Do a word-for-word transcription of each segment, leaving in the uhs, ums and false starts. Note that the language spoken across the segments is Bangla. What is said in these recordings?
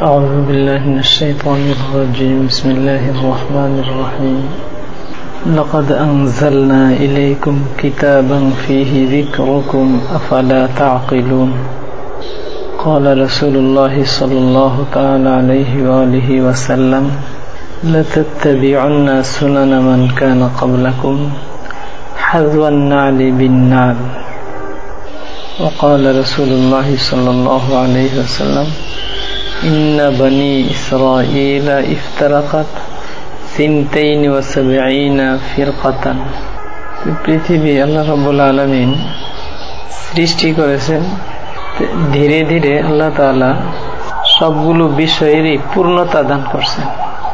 أعوذ بالله من الشيطان الرجيم بسم الله الرحمن الرحيم لقد أنزلنا إليكم كتابا فيه ذكركم أفلا تعقلون قال رسول الله صلى الله تعالى عليه وآله وسلم لتتبعن سنن من كان قبلكم حذو النعل بالنعل وقال رسول الله صلى الله عليه وسلم إن بني إسرائيل افترقت ثنتين وسبعين فرقة পৃথিবী আল্লাহ রাব্বুল আলামিন সৃষ্টি করেছেন। ধীরে ধীরে আল্লাহ তাআলা সবগুলো বিষয়েরই পূর্ণতা দান করছেন।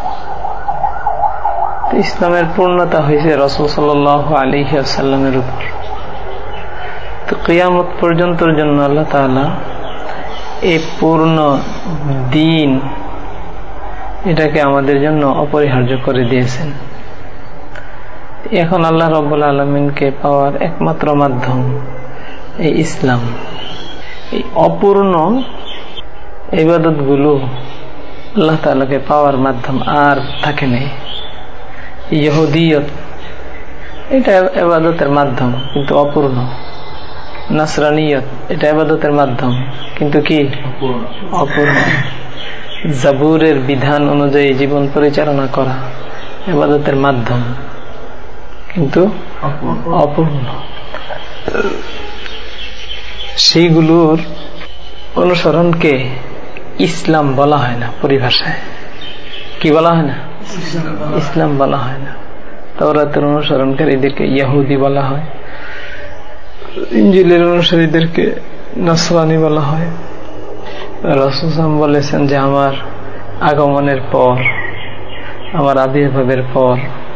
ইসলামের পূর্ণতা হয়েছে রাসূল সাল্লাল্লাহু আলাইহি ওয়াসাল্লামের উপর। তো কিয়ামত পর্যন্তর জন্য আল্লাহ তাআলা এই পূর্ণ দিন এটাকে আমাদের জন্য অপরিহার্য করে দিয়েছেন। এখন আল্লাহ রাব্বুল আলামিনকে পাওয়ার একমাত্র মাধ্যম এই ইসলাম। এই অপূর্ণ ইবাদতগুলো আল্লাহ তাআলাকে পাওয়ার মাধ্যম আর থাকে নাই। ইহুদিয়ত এটা ইবাদতের মাধ্যম কিন্তু অপূর্ণ। নাসরানিয়ত এটা ইবাদতের মাধ্যম কিন্তু কি অপূর্ণ। জাবুরের বিধান অনুযায়ী জীবন পরিচালনা করা ইবাদতের মাধ্যম কিন্তু অপূর্ণ। সেইগুলোর অনুসরণকে ইসলাম বলা হয় না। পরিভাষায় কি বলা হয় না? ইসলাম বলা হয় না। তাওরাতের অনুসরণকারীদেরকে ইহুদি বলা হয়, ইনজিলের অনুসারীদেরকে নাসরানি বলা হয়। রাসূল সাল্লাল্লাহু বলেছেন যে আমার আগমনের পর, আমার আবির্ভাবের পর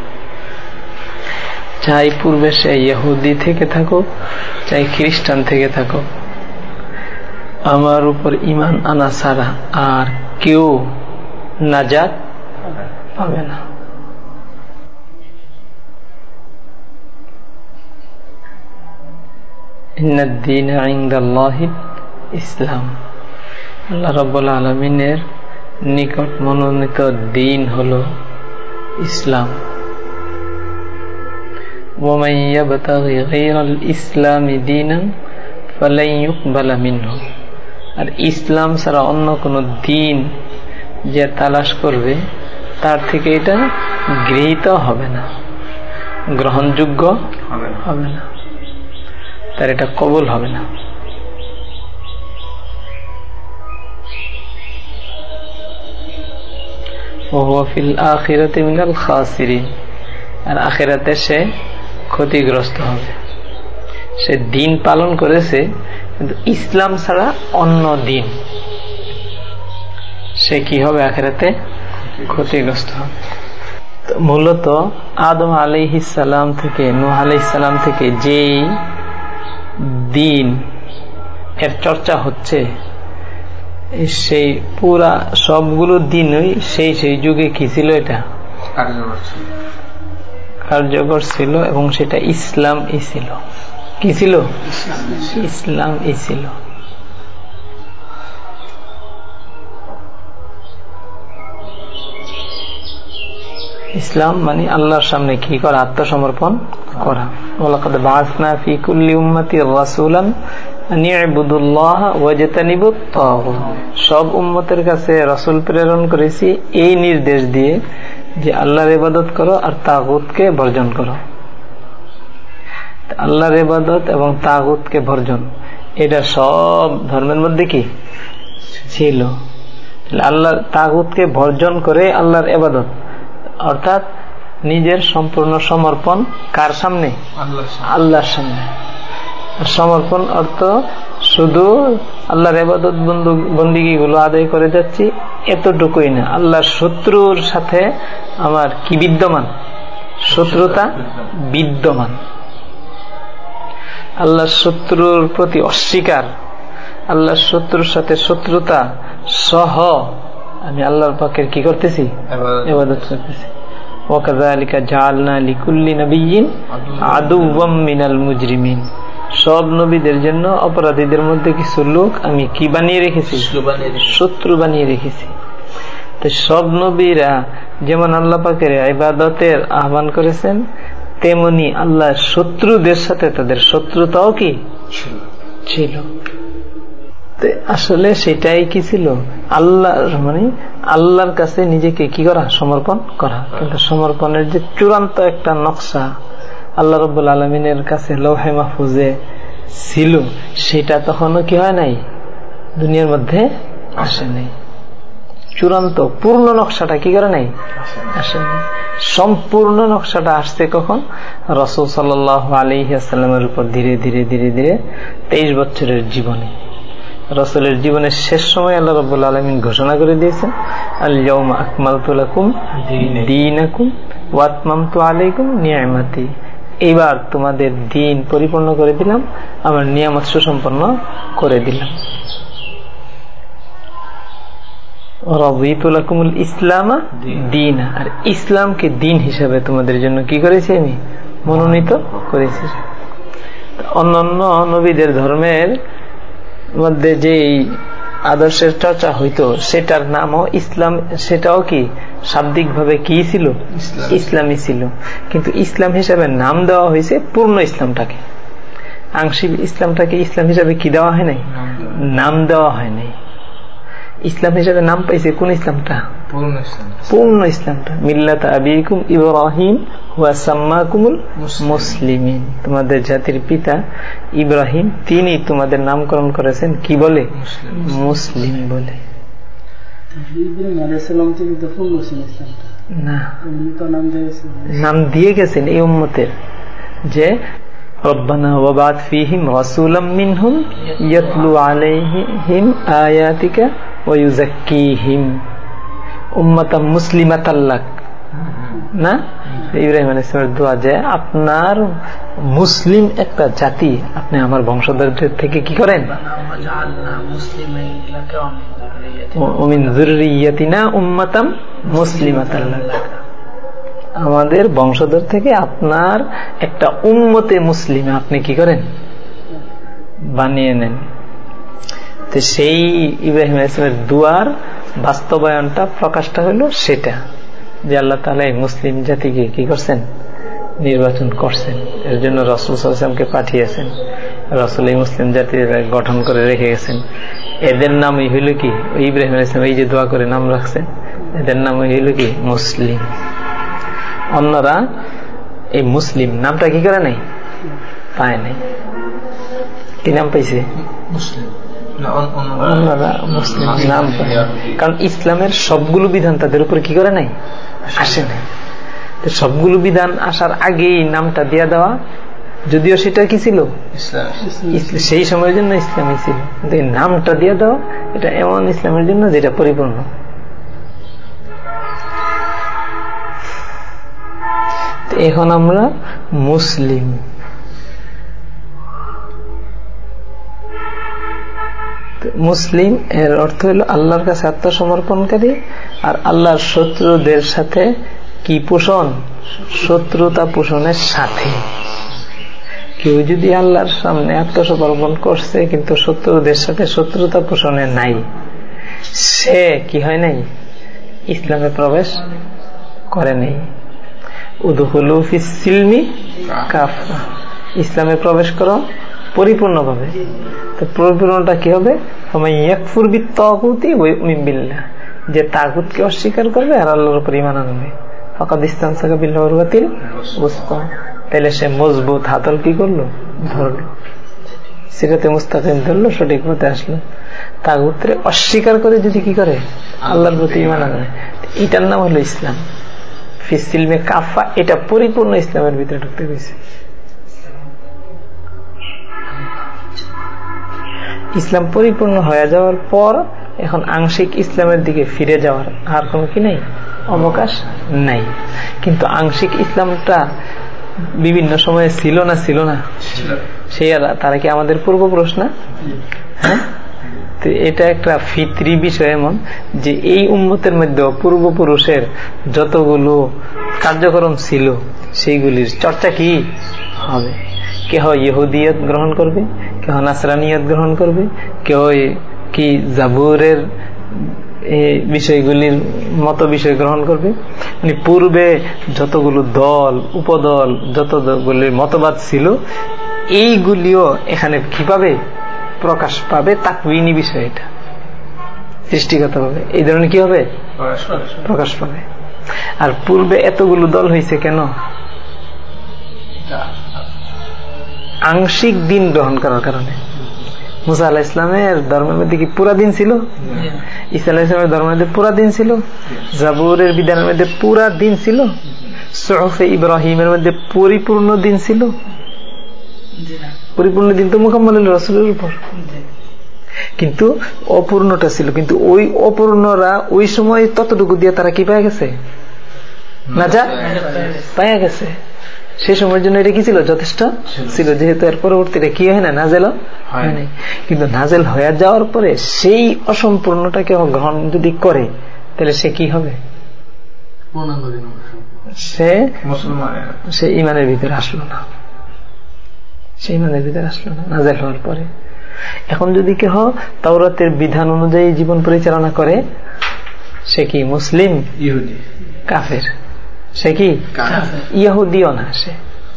চাই পূর্বে সে ইহুদি থেকে থাকো চাই খ্রিস্টান থেকে থাকো, আমার উপর ঈমান আনা ছাড়া আর কেউ নাজাত পাবে না। ইন্নাদ দীনা ইনদাল্লাহিল ইসলাম। আল্লাহ রাব্বুল আলামিনের নিকট মনোনীত দিন হলো ইসলাম। ওয়া মান ইয়াবতাগি গায়রাল ইসলামি দীনান ফালান ইউকবালা মিনহু। আর ইসলাম ছাড়া অন্য কোন দিন যে তালাশ করবে তার থেকে এটা গৃহীত হবে না, গ্রহণযোগ্য হবে না, তার এটা কবুল হবে না। ওয়া ফিল আখিরাতি মিনাল খাসিরিন। আর আখিরাতে সে ক্ষতিগ্রস্ত হবে। সে দিন পালন করেছে কিন্তু ইসলাম ছাড়া অন্য দিন, সে কি হবে? আখিরাতে ক্ষতিগ্রস্ত হবে। মূলত আদম আলাইহিস সালাম থেকে নূহ আলাইহিস সালাম থেকে যেই দিন এর চর্চা হচ্ছে, সেই পুরা সবগুলো দিনই সেই সেই যুগে কি ছিল? এটা কার্যকর ছিল এবং সেটা ইসলাম ই ছিল। কি ছিল? ইসলাম ই ছিল। ইসলাম মানে আল্লাহর সামনে কি করা? আত্মসমর্পণ করা। ওয়ালাকাদ বাআসনা ফি কুল্লি উম্মাতির রাসূলান আন ইবুদুল্লাহ ওয়াজতানিবুত তাগুত। সব উম্মতের কাছে রাসূল প্রেরণ করেছি এই নির্দেশ দিয়ে যে আল্লাহর ইবাদত করো আর তাগুতকে বর্জন করো। আল্লাহর ইবাদত এবং তাগুতকে বর্জন এটা সব ধর্মের মধ্যে কি ছিল? আল্লাহর তাগুতকে বর্জন করে আল্লাহর ইবাদত, অর্থাৎ নিজের সম্পূর্ণ সমর্পণ কার সামনে? আল্লাহর সামনে। সমর্পণ অর্থ শুধু আল্লাহর ইবাদত বন্দেগী গুলো আদায় করে যাচ্ছি এতটুকুই না, আল্লাহর শত্রুর সাথে আমার কি বিদ্যমান? শত্রুতা বিদ্যমান। আল্লাহর শত্রুর প্রতি অস্বীকার, আল্লাহর শত্রুর সাথে শত্রুতা সহ আমি আল্লাহর পাকের কি করতেছি? ইবাদত করতেছি। ওয়াকাযালিকা জাআলনা লিকুল্লি নাবিয়্যিন আদুওয়াম মিনাল মুজরিমিন। সব নবীদের জন্য অপরাধীদের মধ্যে কিছু লোক আমি কি বানিয়ে রেখেছি? শত্রু বানিয়ে রেখেছি। তো সব নবীরা যেমন আল্লাহ পাকের ইবাদতের আহ্বান করেছেন, তেমনি আল্লাহ শত্রুদের সাথে তাদের শত্রুতাও কি ছিল। আসলে সেটাই কি ছিল, আল্লাহ মানে আল্লাহর কাছে নিজেকে কি করা, সমর্পণ করা। কিন্তু সমর্পণের যে চূড়ান্ত একটা নকশা আল্লাহ রাব্বুল আলামিনের কাছে লৌহে মাহফুজে ছিল, সেটা তখনও কি হয় নাই, দুনিয়ার মধ্যে আসে নাই। চূড়ান্ত পূর্ণ নকশাটা কি করে নাই, আসে নাই। সম্পূর্ণ নকশাটা আসছে কখন, রাসূল সাল্লাল্লাহু আলাইহি ওয়াসাল্লামের উপর ধীরে ধীরে ধীরে ধীরে তেইশ বছরের জীবনে, রাসূলের জীবনের শেষ সময় আল্লাহ রাব্বুল আলামিন ঘোষণা করে দিয়েছেন, আল ইয়াউমা আকমালতু লাকুম দীনাকুম ওয়া আতমামতু আলাইকুম নি'মাতি, এবার তোমাদের দিন পরিপূর্ণ করে দিলাম, আমার নিয়ামত সুসম্পন্ন করে দিলাম। রাদিতু লাকুমুল ইসলামা দীনা, আর ইসলামকে দিন হিসাবে তোমাদের জন্য কি করেছি, আমি মনোনীত করেছি। অন্যান্য নবীদের ধর্মের মধ্যে যে আদর্শের চর্চা হইতো সেটার নামও ইসলাম, সেটাও কি শাব্দিক ভাবে কি ছিল, ইসলামই ছিল। কিন্তু ইসলাম হিসাবে নাম দেওয়া হয়েছে পূর্ণ ইসলামটাকে, আংশিক ইসলামটাকে ইসলাম হিসাবে কি দেওয়া হয় নাই, নাম দেওয়া হয় নাই। ইসলাম হিসাবে নাম পাইছে কোন ইসলামটা, পূর্ণ ইসলামটা। মিল্লাত আবিকুম ইব্রাহিম ওয়া সাম্মাকুমুল মুসলিমিন, তোমাদের জাতির পিতা ইব্রাহিম তিনি তোমাদের নামকরণ করেছেন কি বলে, মুসলিম বলে। না, নাম দিয়ে গেছেন এই উম্মতের, যে রব্বানা ওয়াবাত ফীহিম রাসূলাম মিনহুম ইয়াতলু আলাইহিম আয়াতিকা ওয়া ইউযাক্কিহিম উম্মাতাম মুসলিমাতাল লাক, না ইব্রাহিম আলাইহিস সালামের দোয়া, যে আপনার মুসলিম একটা জাতি আপনি আমার বংশধরদের থেকে কি করেন, ওমিন যুররিয়াতিনা উম্মাতাম মুসলিমাতাল লাক, আমাদের বংশধর থেকে আপনার একটা উম্মতে মুসলিম আপনি কি করেন, বানিয়ে নেন। তো সেই ইব্রাহিম আলাইহিস সালামের দুয়ার বাস্তবায়নটা, প্রকাশটা হলো সেটা, যে আল্লাহ তাআলা এই মুসলিম জাতিকে কি করছেন, নির্বাচন করছেন। এর জন্য রাসূল সাল্লাল্লাহু আলাইহি ওয়াসাল্লামকে পাঠিয়েছেন। রাসূল এই মুসলিম জাতির গঠন করে রেখে গেছেন। এদের নামই হইল কি, ইব্রাহিম আলাইহিস সালাম এই যে দোয়া করে নাম রাখছেন, এদের নামই হইল কি মুসলিম। অন্যরা এই মুসলিম নামটা কি করে নাই, পায় নাই। কি নাম পাইছে, মুসলিম। অন্যরা মুসলিম নাম পায়, কারণ ইসলামের সবগুলো বিধান তাদের উপরে কি করে নাই, আসে নাই। সবগুলো বিধান আসার আগেই নামটা দিয়া দেওয়া, যদিও সেটা কি ছিল, সেই সময়ের জন্য ইসলামই ছিল, কিন্তু এই নামটা দিয়ে দেওয়া এটা এমন ইসলামের জন্য যেটা পরিপূর্ণ। এখন আমরা মুসলিম। মুসলিম এর অর্থ হলো আল্লাহর কাছে আত্মসমর্পণকারী, আর আল্লাহর শত্রুদের সাথে কি পোষণ, শত্রুতা পোষণের সাথে। কেউ যদি আল্লাহর সামনে আত্মসমর্পণ করছে কিন্তু শত্রুদের সাথে শত্রুতা পোষণে নাই, সে কি হয় নাই, ইসলামে প্রবেশ করে নাই। উদখুলু ফিস সিলমি কাফা, ইসলামে প্রবেশ করো পরিপূর্ণভাবে। তো পরিপূর্ণটা কি হবে, ইয়াকফুর বিত-তাগুতি ওয়া ইউমিন বিল্লাহ, যে তাগুতকে অস্বীকার করবে আর আল্লাহর উপর ঈমান আনবে, ফাকাদ ইসতামসাকা বিল উরওয়াতিল উসকা, তাহলে সে মজবুত হাতল কি করলো, ধরলো, সিরাতে মুস্তাকিম ধরলো, সঠিক পথে আসলো। তাগুতরে অস্বীকার করে যদি কি করে, আল্লাহর প্রতি ঈমান আনে, এটার নাম হলো ইসলাম। ফিস সিলমে কাফা, এটা পরিপূর্ণ ইসলামের ভিতরে ঢুকতে গেছে। ইসলাম পরিপূর্ণ হয়ে যাওয়ার পর এখন আংশিক ইসলামের দিকে ফিরে যাওয়ার আর কোনো কি নেই, অবকাশ নাই। কিন্তু আংশিক ইসলামটা বিভিন্ন সময়ে ছিল না, ছিল না, সেই তারা কি আমাদের পূর্বপুরুষ না? হ্যাঁ, তো এটা একটা ফিতরি বিষয়, এমন যে এই উম্মতের মধ্যে পূর্বপুরুষের যতগুলো কার্যক্রম ছিল সেইগুলির চর্চা কি হবে। কেহ ইহুদিয়ত গ্রহণ করবে, কেহ নাসরানিয়ত গ্রহণ করবে, কেউ কি জাবুরের এই বিষয়গুলির মতো বিষয় গ্রহণ করবে। মানে পূর্বে যতগুলো দল উপদল যতগুলি মতবাদ ছিল এইগুলিও এখানে কি পাবে, প্রকাশ পাবে। তাকওয়িনী বিষয়, এটা সৃষ্টিগত ভাবে এই ধরনের কি হবে, প্রকাশ পাবে। আর পূর্বে এতগুলো দল হয়েছে কেন? আংশিক দিন গ্রহণ করার কারণে। মুসা আলাইহিস ইসলামের ধর্মের মধ্যে কি পুরা দিন ছিল? ঈসা আলাইহিস ইসলামের ধর্মের মধ্যে পুরা দিন ছিল? জাবুরের বিধানের মধ্যে পুরা দিন ছিল? সুহুফে ইব্রাহিমের মধ্যে পরিপূর্ণ দিন ছিল? পরিপূর্ণ দিন তো মুকাম্মাল রাসূলের উপর, কিন্তু অপূর্ণটা ছিল। কিন্তু ওই অপূর্ণরা ওই সময় ততটুকু দিয়ে তারা কি পেয়ে গেছে, নাজাত পেয়ে গেছে। সেই সময়ের জন্য এটা কি ছিল, যথেষ্ট ছিল। যেহেতু এর পরবর্তীতে কি হয় না, নাজেল হয় নাই। কিন্তু নাজেল হয়ে যাওয়ার পরে সেই অসম্পূর্ণটাকে গ্রহণ যদি করে তাহলে সে কি হবে, সে সে ইমানের ভিতরে আসলো না, সে ইমানের ভিতরে আসলো না নাজেল হওয়ার পরে। এখন যদি কেহ তাওরাতের বিধান অনুযায়ী জীবন পরিচালনা করে সে কি মুসলিম, ইহুদি, কাফের। সে কি ইহুদিও না, সে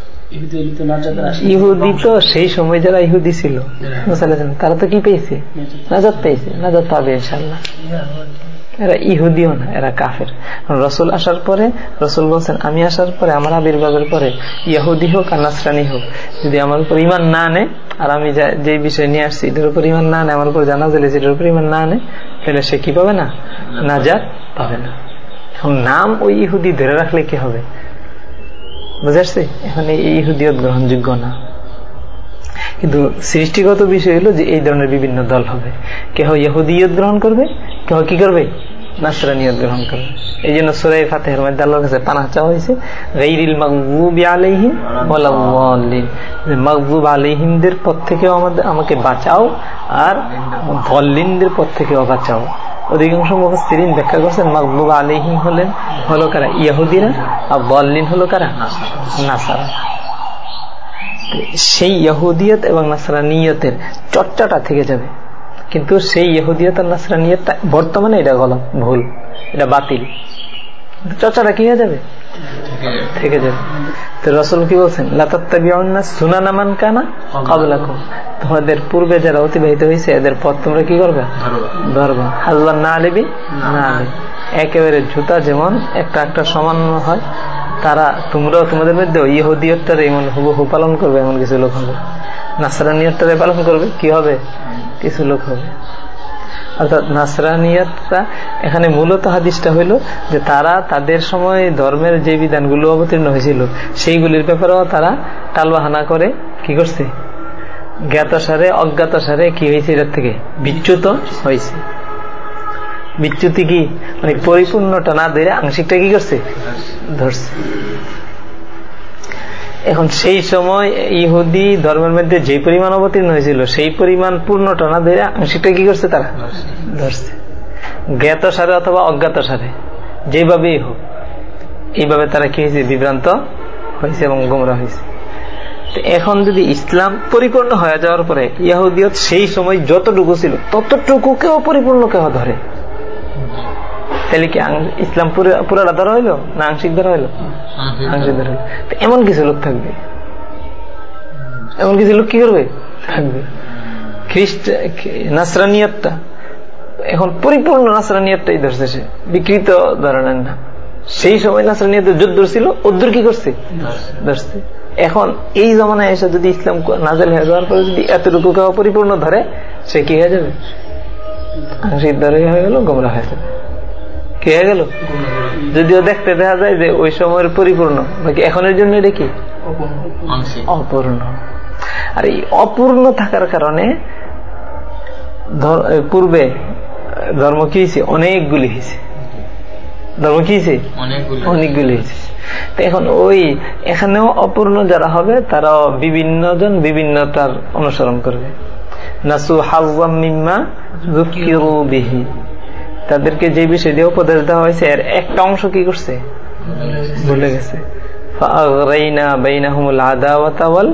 ইহুদি তো সেই সময় যারা ইহুদি ছিল তারা তো কি পেয়েছে, নাজাত পেয়েছে, নাজাত পাবে ইনশাআল্লাহ। এরা ইহুদিও না, এরা কাফের। রসুল আসার পরে রসুল বলছেন আমি আসার পরে আমার আবির্ভাবের পরে ইহুদি হোক আর নাসরানি হোক যদি আমার উপর ইমান না আনে, আর আমি যে বিষয় নিয়ে আসছি এটার উপর ইমান না আনে, আমার উপর জানা দিলে এটার উপর ইমান না আনে, তাহলে সে কি পাবে না, নাজাত পাবে না। এখন নাম ওই ইহুদি ধরে রাখলে কি হবে, বুঝে আসছে? এখন এই ইহুদিয়ত গ্রহণযোগ্য না। কিন্তু সৃষ্টিগত বিষয় হলো যে এই ধরনের বিভিন্ন দল হবে। কেহ ইহুদিয়ত গ্রহণ করবে, কেহ কি করবে, নাসরানিয়ত গ্রহণ করবে। এই জন্য সূরা ফাতিহার মধ্যে আল্লাহর কাছে পানাহ চাওয়া হয়েছে গায়রিল মাগযুবি আলাইহিম ওয়ালা যাল্লিন, যে মাগযুব আলাইহিমদের পথ থেকেও আমাদের আমাকে বাঁচাও আর যাল্লিনদের পথ থেকেও বাঁচাও। অধিকাংশ মুফাসসিরিন ব্যাখ্যা করছেন মাগযুব আলাইহিম হলেন হলো কারা, ইহুদিরা, আর যাল্লিন হলো কারা, নাসারা। সেই ইহুদিয়ত এবং নাসরানিয়তের চর্চাটা থেকে যাবে, কিন্তু সেই ইহুদিয়ত আর নাসরানিয়তটা বর্তমানে এটা গলত, ভুল, এটা বাতিল। চর্চাটা কি হয়ে যাবে, থেকে যাবে। তো রাসূল কি বলছেন, লা তাত্তাবিউন্না সুনানা মান কানা ক্বাবলাকুম, তোমাদের পূর্বে যারা অতিবাহিত হয়েছে এদের পথ তোমরা কি করবে, ধরবা। হাজবান না আলিবি না আলি, একেবারে জুতা যেমন একটা একটা সমান হয়, তারা তোমরাও তোমাদের মধ্যে ইহুদিয়তটারে এমন হুবহু পালন করবে, এমন কিছু লোক হবে। নাসরানিয়তটারে পালন করবে, কি হবে, কিছু লোক হবে। অর্থাৎ নাসরানিয়তটা এখানে মূলত হাদিসটা হইল যে তারা তাদের সময় ধর্মের যে বিধানগুলো অবতীর্ণ হয়েছিল সেইগুলির ব্যাপারেও তারা টালবাহানা করে কি করছে, জ্ঞাতসারে অজ্ঞাতসারে কি হয়েছে, এটার থেকে বিচ্যুত হয়েছে। বিচ্যুতি কি, মানে পরিপূর্ণটা না ধরে আংশিকটা কি করছে, ধরছে। এখন সেই সময় ইহুদি ধর্মের মধ্যে যে পরিমাণ অবতীর্ণ হয়েছিল সেই পরিমাণ পূর্ণটা না ধরে আংশিকটা কি করছে, তারা ধরছে। জ্ঞাত সারে অথবা অজ্ঞাত সারে যেভাবেই হোক, এইভাবে তারা কি হয়েছে, বিভ্রান্ত হয়েছে এবং গোমরা হয়েছে। এখন যদি ইসলাম পরিপূর্ণ হয়ে যাওয়ার পরে ইহুদিয়ত সেই সময় যতটুকু ছিল ততটুকুকেও পরিপূর্ণ কেউ ধরে, তাহলে কি ইসলাম পুরাটা ধরা হইলো না আংশিক ধরা হইলো, আংশিক ধরা হইলো। এমন কিছু লোক থাকবে, এমন কিছু লোক কি করবে, থাকবে। খ্রিস্ট নাসরানিয়তটা এখন পরিপূর্ণ নাসরানিয়তটাই ধরছে, সে বিকৃত ধরনের না। সেই সময় নাসরানিয়তের যুদ্ধ ছিল, ওদ্দুর কি করছে, ধরছে। এখন এই জমানায় এসে যদি ইসলাম নাজেল হয়ে যাওয়ার পরে যদি এতটুকু কেউ পরিপূর্ণ ধরে, সে কি হয়ে যাবে, আংশিক ধরে হয়ে গেল, গোমরা হয়ে যাবে। কি হয়ে গেল, যদিও দেখতে দেখা যায় যে ওই সময়ের পরিপূর্ণ, বাকি এখনের জন্য এটা কি অপূর্ণ। আর এই অপূর্ণ থাকার কারণে পূর্বে ধর্ম কি হয়েছে, অনেকগুলি হয়েছে, ধর্ম কি হয়েছে, অনেকগুলি হয়েছে। তো এখন ওই এখানেও অপূর্ণ যারা হবে তারা বিভিন্ন জন বিভিন্ন তার অনুসরণ করবে। নাসু হাজ্জাম মিম্মা যুকিরু বিহি, তাদেরকে যে বিষয় দিয়ে উপদেশ দেওয়া হয়েছে এর একটা অংশ কি করছে, ভুলে গেছে। ফাআগরাইনা বাইনাহুমুল আদাওয়াতা ওয়াল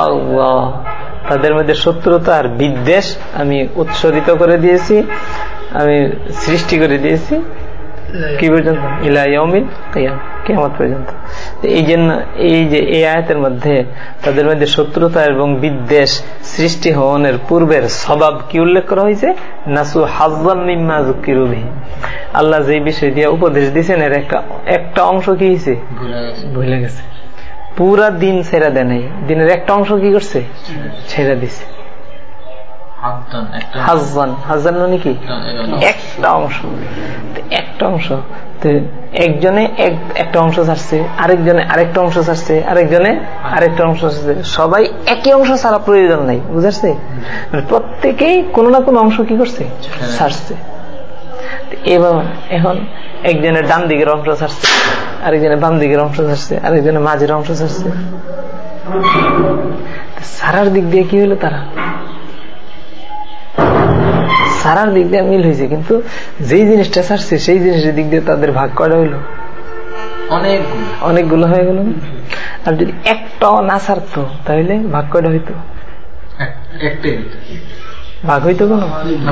বাগদা, তাদের মধ্যে শত্রুতা আর বিদ্বেষ আমি উৎসরিত করে দিয়েছি। আমি সৃষ্টি করে দিয়েছি কি পর্যন্ত, ইলা ইয়াউমিল কিয়ামা, কিয়ামত পর্যন্ত। এই জন্য এই যে এই আয়াতের মধ্যে তাদের মধ্যে শত্রুতা এবং বিদ্বেষ সৃষ্টি হওয়ার পূর্বের স্বভাব কি উল্লেখ করা হয়েছে, নাসু হাজ্জাম মিম্মা যুকিরু বিহি, আল্লাহ যে বিষয় দিয়ে উপদেশ দিয়েছেন এর একটা একটা অংশ কি হয়েছে, ভুলে গেছে। পুরা দিন ছেড়ে দেয় নাই, দিনের একটা অংশ কি করছে, ছেড়ে দিছে। হাজ্জান, হাজ্জান মানে কি, একটা অংশ, একটা অংশ। একজনে একটা অংশ ছাড়ছে, আরেকজনে আরেকটা অংশ ছাড়ছে, আরেকজনে আরেকটা অংশ ছাড়ছে, সবাই একই অংশ ছাড়া প্রয়োজন নাই, বুঝাচ্ছে? প্রত্যেকেই কোনো না কোনো অংশ কি করছে, ছাড়ছে। এবার এখন একজনের ডান দিকের অংশ ছাড়ছে, আরেকজনের বাম দিকের অংশ ছাড়ছে, আরেকজনের মাঝের অংশ ছাড়ছে। সারার দিক দিয়ে কি হলো, তারা সারার দিক দিয়ে মিল হয়েছে, কিন্তু যেই জিনিসটা ছাড়ছে সেই জিনিসের দিক দিয়ে তাদের ভাগ করা হইলো অনেকগুলো হয়ে গেল। আর যদি একটাও না ছাড়তো তাহলে ভাগ করা হইতো, ভাগ হইতো কোনো।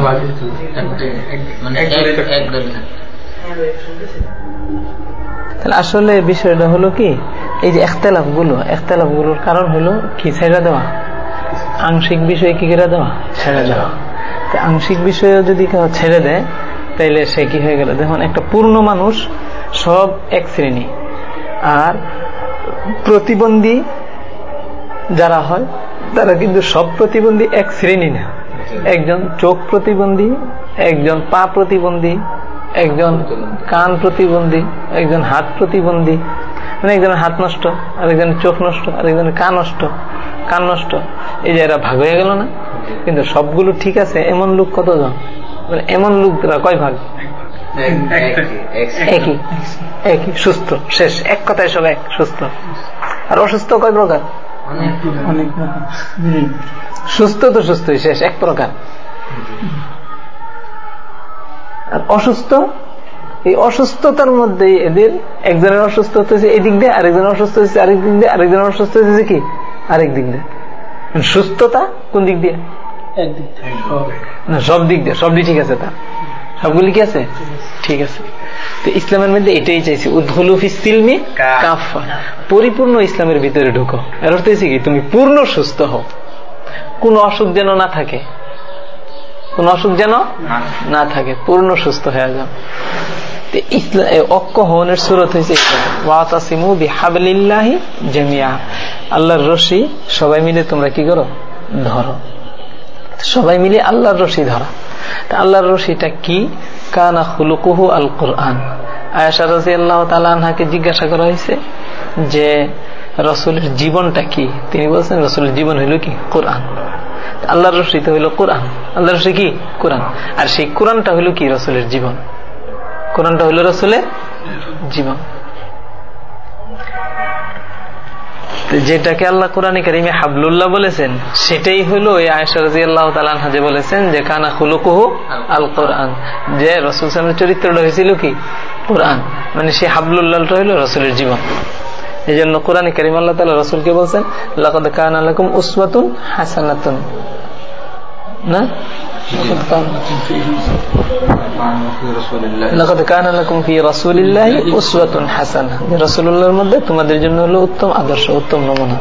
তাহলে আসলে বিষয়টা হলো কি, এই যে এখতেলাফ গুলো, এখতেলাফ গুলোর কারণ হলো কি, ছেড়ে দেওয়া, আংশিক বিষয় কি করে দেওয়া, ছেড়ে দেওয়া। আংশিক বিষয়ে যদি কেউ ছেড়ে দেয় তাইলে সে কি হয়ে গেল, দেখুন একটা পূর্ণ মানুষ সব এক শ্রেণী, আর প্রতিবন্ধী যারা হয় তারা কিন্তু সব প্রতিবন্ধী এক শ্রেণী না। একজন চোখ প্রতিবন্ধী, একজন পা প্রতিবন্ধী, একজন কান প্রতিবন্ধী, একজন হাত প্রতিবন্ধী, মানে একজনের হাত নষ্ট, আরেকজনের চোখ নষ্ট, আরেকজনের কান নষ্ট, কান নষ্ট। এই যে এরা ভাগ হয়ে গেল না, কিন্তু সবগুলো ঠিক আছে এমন লোক কতজন, মানে এমন লোকরা কয় ভাগ, একই একই সুস্থ, শেষ, এক কথায় সব এক, সুস্থ। আর অসুস্থ কয় প্রকার, অনেক প্রকার। সুস্থ তো সুস্থই, শেষ, এক প্রকার। আর অসুস্থ, এই অসুস্থতার মধ্যে এদের একজনের অসুস্থ হচ্ছে এদিক দিয়ে, আরেকজনের অসুস্থ হচ্ছে আরেক দিক দিয়ে, আরেকজনের অসুস্থ হচ্ছে কি আরেক দিক দিয়ে। সুস্থতা কোন দিক দিয়ে, না সব দিক দিয়ে, সবই ঠিক আছে, তার সবগুলি কি আছে, ঠিক আছে। তো ইসলামের মধ্যে এটাই চাইছি, উদখুলু ফিস সিলমি কাফা, পরিপূর্ণ ইসলামের ভিতরে ঢুকো। এর অর্থ হচ্ছে কি, তুমি পূর্ণ সুস্থ হও, কোন অসুখ যেন না থাকে, কোন অসুখ যেন না থাকে, পূর্ণ সুস্থ হয়ে যাও। ঐক্য হওয়ার সুরত হয়েছে ওয়াতাসিমু বিহাবলিল্লাহি জামিয়া, আল্লাহর রশি সবাই মিলে তোমরা কি করো, ধরো। সবাই মিলে আল্লাহর রশি ধরা। আল্লাহর রশিটা কি, কানা খুলুকুহু আল কুরআন। আয়েশা রাদিয়াল্লাহু তাআলা আনহাকে জিজ্ঞাসা করা হয়েছে যে রাসূলের জীবনটা কি, তিনি বলছেন রাসূলের জীবন হইল কি, কোরআন। আল্লাহর রশি তো হইল কোরআন, আল্লাহর রশি কি, কোরআন। আর সেই কোরআনটা হইল কি, রাসূলের জীবন। কোরআনটা হইল রাসূলের জীবন, যেটাকে আল্লাহ কোরআনে কারিমে হাবলুল্লাহ বলেছেন, সেটাই হলো এই আয়েশা রাদিয়াল্লাহু তাআলা আনহা যে বলেছেন যে কানা খুলুকুহু আল কোরআন, যে রাসূল সাল্লাল্লাহু আলাইহি ওয়াসাল্লামের চরিত্রটা হয়েছিল কি, কোরআন। মানে সেই হাবলুল্লাহটা হইল রাসূলের জীবন। এই জন্য কোরআনে কারিমে আল্লাহ তাআলা রাসূলকে বলছেন লাকাদ কানা লাকুম উসওয়াতুন হাসানাতুন, না লাকাদ কানা লাকুম ফি রাসূলিল্লাহি উসওয়াতুন হাসানাহ, যে রাসূলুল্লাহর মধ্যে তোমাদের জন্য হলো উত্তম আদর্শ, উত্তম নমুনা।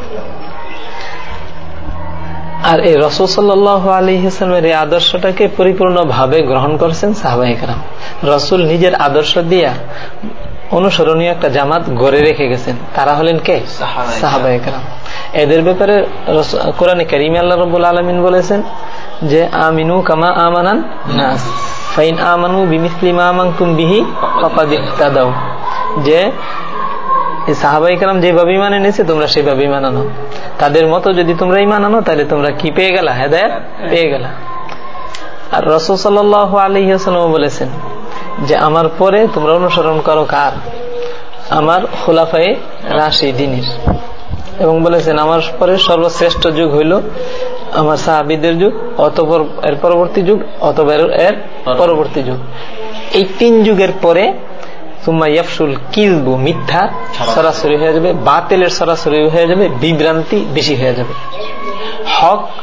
আর এই রাসূল সাল্লাল্লাহু আলাইহি ওয়াসাল্লামের এই আদর্শটাকে পরিপূর্ণভাবে গ্রহণ করেছেন সাহাবায়ে কেরাম। রাসূল নিজের আদর্শ দিয়া অনুসরণীয় একটা জামাত গড়ে রেখে গেছেন, তারা হলেন কে, সাহাবায়ে কেরাম। এদের ব্যাপারে কোরআনে কারিমে আল্লাহ রাব্বুল আলামিন বলেছেন যে আমিনু কামা আমানান নাস ফাইন আমানু বিমিসলি মা আমানতুম বিহি ফাকাদ ইহতাদাউ, যে সাহাবায়ে কেরাম যেভাবে ঈমান এনেছে তোমরা সেভাবে ঈমান আনো, তাদের মতো যদি তোমরা ঈমান আনো তাহলে তোমরা কি পেয়ে গেলা, হেদায়েত পেয়ে গেলা। আর রাসূল সাল্লাল্লাহু আলাইহি ওয়াসাল্লাম বলেছেন যে আমার পরে তোমরা অনুসরণ করো কার, আমার খুলাফায়ে রাশিদিনের, এবং বলেছেন আমার পরে সর্বশ্রেষ্ঠ যুগ হইল আমার সাহাবীদের যুগ, অতঃপর এর পরবর্তী যুগ, অতঃপর এর পরবর্তী যুগ। এই তিন যুগের পরে সুম্মা ইয়াফশুল কিযবু, মিথ্যা সরাসরি হয়ে যাবে, বাতিলের সরাসরি হয়ে যাবে, বিভ্রান্তি বেশি হয়ে যাবে, হক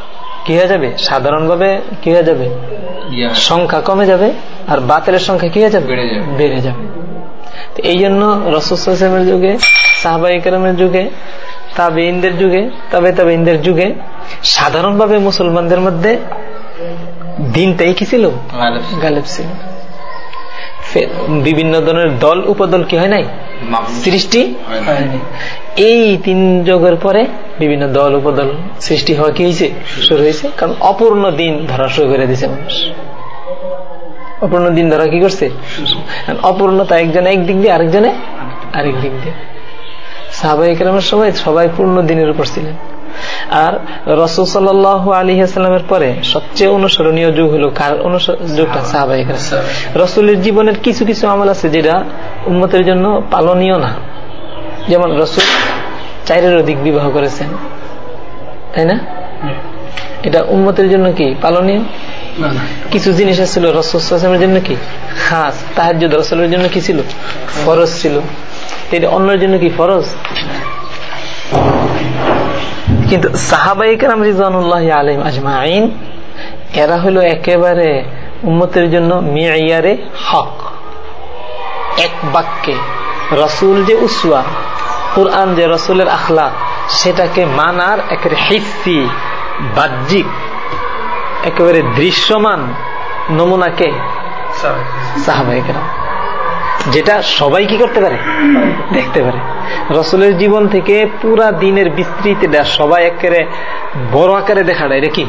কি হয়ে যাবে, সাধারণভাবে কি হয়ে যাবে, সংখ্যা কমে যাবে, আর বাতিলের সংখ্যা কি হয়ে যাবে, বেড়ে যাবে। এই জন্য রাসূল সাল্লাল্লাহু আলাইহি ওয়াসাল্লামের যুগে, সাহাবায়ে কেরামের যুগে, তাবেঈনদের যুগে, তবে তাবেঈনদের যুগে সাধারণভাবে মুসলমানদের মধ্যে দিনটাই কি ছিল, গালেব ছিল। বিভিন্ন ধরনের দল উপদল কি হয় নাই, সৃষ্টি হয়নি। এই তিন যুগের পরে বিভিন্ন দল উপদল সৃষ্টি হওয়া কি হয়েছে, শুরু হয়েছে। কারণ অপূর্ণ দিন ধরা শুরু করে দিয়েছে মানুষ, অপূর্ণ দিন ধরা কি করছে, অপূর্ণতা একজনে একদিক দিয়ে, আরেকজনে আরেক দিক দিয়ে। সাহাবায়ে কেরামের সময় সবাই পূর্ণ দিনের উপর ছিলেন। আর রাসূল সাল্লাল্লাহু আলাইহি ওয়াসাল্লামের পরে সবচেয়ে অনুসরণীয় যুগ হলো কার যুগটা, সাহাবায়ে কেরাম। রাসূলের জীবনের কিছু কিছু আমল আছে যেটা উম্মতের জন্য পালনীয় না। যেমন রাসূল চারের অধিক বিবাহ করেছেন, তাই না? এটা উম্মতের জন্য কি পালনীয়? কিছু জিনিস ছিল রাসূল সাল্লাল্লাহু আলাইহি ওয়াসাল্লামের জন্য কি খাস, তাহাজ্জুদ রাসূলের জন্য কি ছিল, ফরজ ছিল। এটা অন্যের জন্য কি ফরজ? কিন্তু সাহাবায়ে কেরাম রিজওয়ানুল্লাহি আলাইহিম আজমাইন এরা হলো একেবারে উম্মতের জন্য মিয়ারে হক। এক বাক্যে রাসূল যে উসওয়া, কুরআন যে রাসূলের আখলাক, সেটাকে মানার একেবারে হিসি, বাহ্যিক, একেবারে দৃশ্যমান নমুনাকে সাহাবায়ে কেরাম, যেটা সবাই কি করতে পারে, দেখতে পারে। রাসূলের জীবন থেকে পুরা দিনের বিস্তৃতিটা সবাই একেবারে বড় আকারে দেখাটা, এটা কি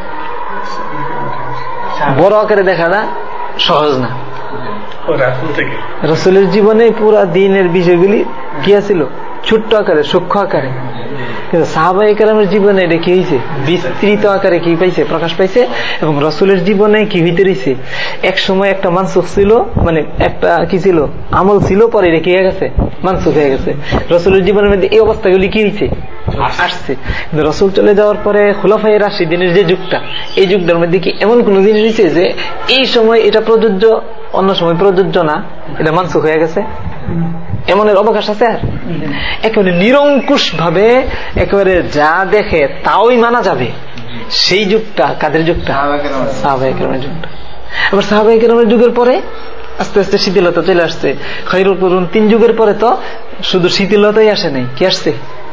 বড় আকারে দেখাটা সহজ না। রাসূলের জীবনে পুরা দিনের বিষয়গুলি কি ছিল, ছোট্ট আকারে, সূক্ষ্ম আকারে। কিন্তু সাহাবায়ে কেরামের জীবনে এটা কি হয়েছে, বিস্তৃত আকারে কি পাইছে, প্রকাশ পাইছে। এবং রাসূলের জীবনে কি হইতে রয়েছে, এক সময় একটা মানসুখ ছিল, মানে একটা কি ছিল, আমল ছিল, পরে এটা কি হয়ে গেছে, মানসুখ হয়ে গেছে। রাসূলের জীবনের মধ্যে এই অবস্থাগুলি কি হয়েছে, আসছে। কিন্তু রাসূল চলে যাওয়ার পরে খুলাফায়ে রাশিদিনের যে যুগটা, এই যুগটার মধ্যে কি এমন কোন জিনিস হয়েছে যে এই সময় এটা প্রযোজ্য, অন্য সময় প্রযোজ্য না, এটা মানসুখ হয়ে গেছে, এমনের অবকাশ আছে? আর একেবারে নিরঙ্কুশ ভাবে একেবারে যা দেখে তাওই মানা যাবে, সেই যুগটা কাদের যুগটা, সাহাবায়ে কেরামের যুগটা। আবার সাহাবায়ে কেরামের যুগের পরে আস্তে আস্তে শিথিলতা চলে আসছে। খায়রুল কুরুন তিন যুগের পরে তো শুধু শিথিলতাই আসে নাই, কি আসছে,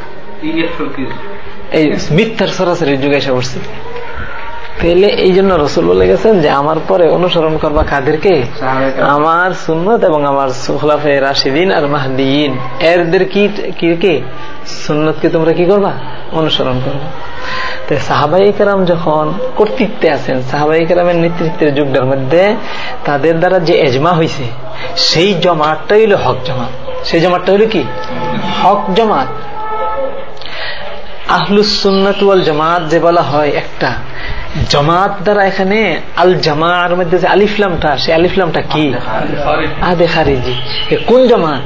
এই মিথ্যার সরাসরি যুগে এসে পড়ছে। তাহলে এই জন্য রাসূল বলে গেছেন যে আমার পরে অনুসরণ করবা কাদেরকে, আমার সুন্নাত এবং আমার খুলাফায়ে রাশিদিন আর মাহদিয়িন, এরদের কি কি কি সুন্নাতকে তোমরা কি করবা, অনুসরণ করবা। তো সাহাবায়ে কেরাম যখন কর্তৃত্বে আছেন, সাহাবায়ে কেরামের নেতৃত্বের যুগটার মধ্যে তাদের দ্বারা যে ইজমা হয়েছে, সেই জামাতটাই হলো হক জামাত। সেই জামাতটা হলো কি, হক জামাত। আহলুস সুন্নাত ওয়াল জামাত যে বলা হয় একটা জামাত দ্বারা, এখানে আল জামার মধ্যে যে আলিফ লামটা, সেই আলিফ লামটা কি, আহাদে খারিজি। কোন জামাত?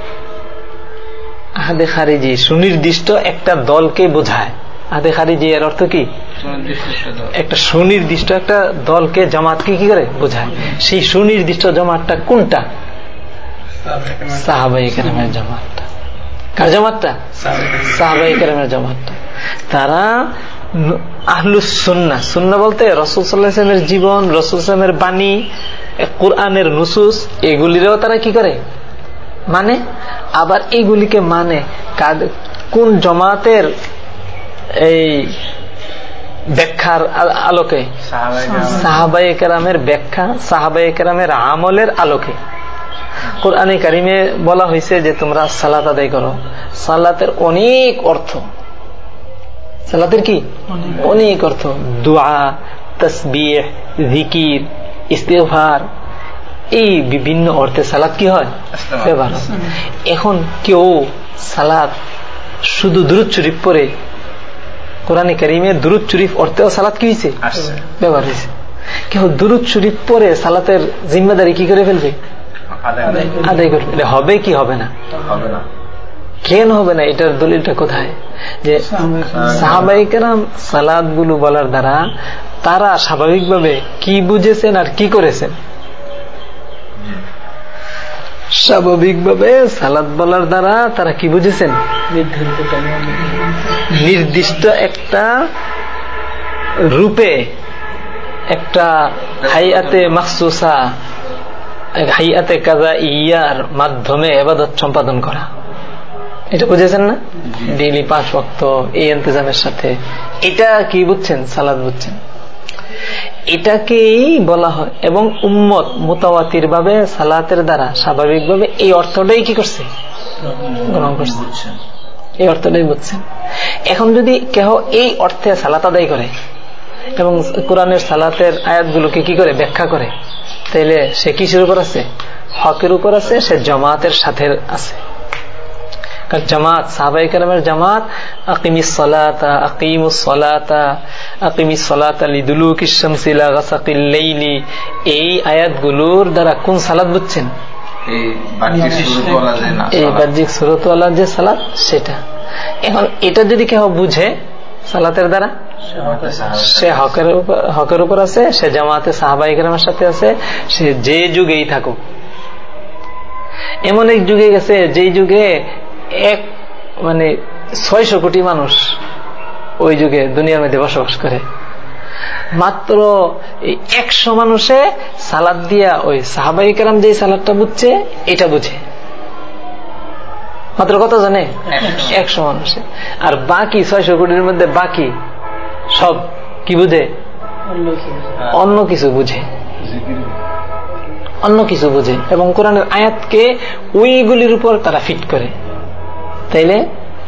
আহাদে খারিজি সুনির্দিষ্ট একটা দলকে বোঝায়। আহাদে খারিজি এর অর্থ কি, একটা সুনির্দিষ্ট একটা দলকে, জামাতকে কি করে বোঝায়। সেই সুনির্দিষ্ট জামাতটা কোনটা? সাহাবায়ে কেরামের জামাতটা। কার জামাতটা? সাহাবায়ে কেরামের জামাতটা। তারা আহলুস সুন্নাহ। সুন্নাহ বলতে রাসূল সাল্লাল্লাহু আলাইহি ওয়াসাল্লামের জীবন, রাসূল সাল্লাল্লাহু আলাইহি ওয়াসাল্লামের বাণী, কুরআনের নুসুস, এগুলিরও তারা কি করে, মানে। আবার এইগুলিকে মানে কোন জামাতের এই ব্যাখ্যার আলোকে, সাহাবায়ে কেরামের ব্যাখ্যা, সাহাবায়ে কেরামের আমলের আলোকে। কোরআনে কারিমে বলা হয়েছে যে তোমরা সালাত আদায় করো। সালাতের অনেক অর্থ, সালাতের কি অনেক অর্থ, দুআ, তাসবিহ, জিকির, ইস্তিগফার, এই বিভিন্ন অর্থে সালাত কি হয়, ব্যবহার। এখন কেউ সালাত শুধু দুরূদ শরীফ পড়ে, কোরআনে কারিমে দুরূদ শরীফ অর্থেও সালাত কি হয়েছে, ব্যবহার হয়েছে। কেউ দুরূদ শরীফ পড়ে সালাতের জিম্মাদারি কি করে ফেলবে, আদায় করবে। এটা হবে কি হবে না? হবে না। কেন হবে না? এটার দলিলটা কোথায়? যে সাহাবায়ে কেরাম সালাত গুলো বলার দ্বারা তারা স্বাভাবিকভাবে কি বুঝেছেন আর কি করেছেন। স্বাভাবিকভাবে সালাত বলার দ্বারা তারা কি বুঝেছেন, নির্দিষ্ট একটা রূপে একটা হাইয়াতে মাখসুসা, হাইয়াতে কাজা ইয়ার মাধ্যমে ইবাদত সম্পাদন করা, এটা বুঝেছেন না? ডেইলি পাঁচ ওয়াক্ত এই ইন্তজামের সাথে, এটা কি বুঝছেন? সালাত বুঝছেন? এটাকেই বলা হয়। এবং উম্মত মুতাওয়াতির ভাবে সালাতের দ্বারা স্বাভাবিকভাবে এই অর্থটাই কি করছে? গ্রহণ করছে, এই অর্থটাই বুঝছেন। এখন যদি কেহ এই অর্থে সালাত আদায় করে এবং কোরআনের সালাতের আয়াতগুলোকে কি করে ব্যাখ্যা করে, তাইলে সে কিসের উপর আছে? হকের উপর আছে, সে জামাতের সাথে আছে। কারণ জামাত, সাহাবায়ে কেরামের জামাত, আকিমিস সালাতা আকিমুস সালাতা আকিমিস সালাতা লিদুলুকিশ শামসি ইলা গাসাকিল লাইলি, এই আয়াতগুলোর দ্বারা কোন সালাত বুঝছেন? এই বাহ্যিক সূরাতওয়ালা যে সালাত, সেটা। এখন এটা যদি কেউ বুঝে সালাতের দ্বারা, সে হকের উপর হকের উপর আছে, সে জামাতে সাহাবায়ে কেরামের সাথে আছে, সে যে যুগেই থাকুক। এমন এক যুগে গেছে যেই যুগে এক মানে ছয়শো কোটি মানুষ ওই যুগে দুনিয়ার মধ্যে বসবাস করে। মাত্র একশো মানুষে সালাত দিয়া ওই সাহাবায়ে কেরাম যে সালাতটা বুঝছে এটা বুঝে, মাত্র কত জানে? একশো মানুষে। আর বাকি ছয়শো কোটির মধ্যে বাকি সব কি বুঝে? অন্য কিছু বুঝে, অন্য কিছু বুঝে এবং কোরআনের আয়াতকে ওইগুলির উপর তারা ফিট করে। তাইলে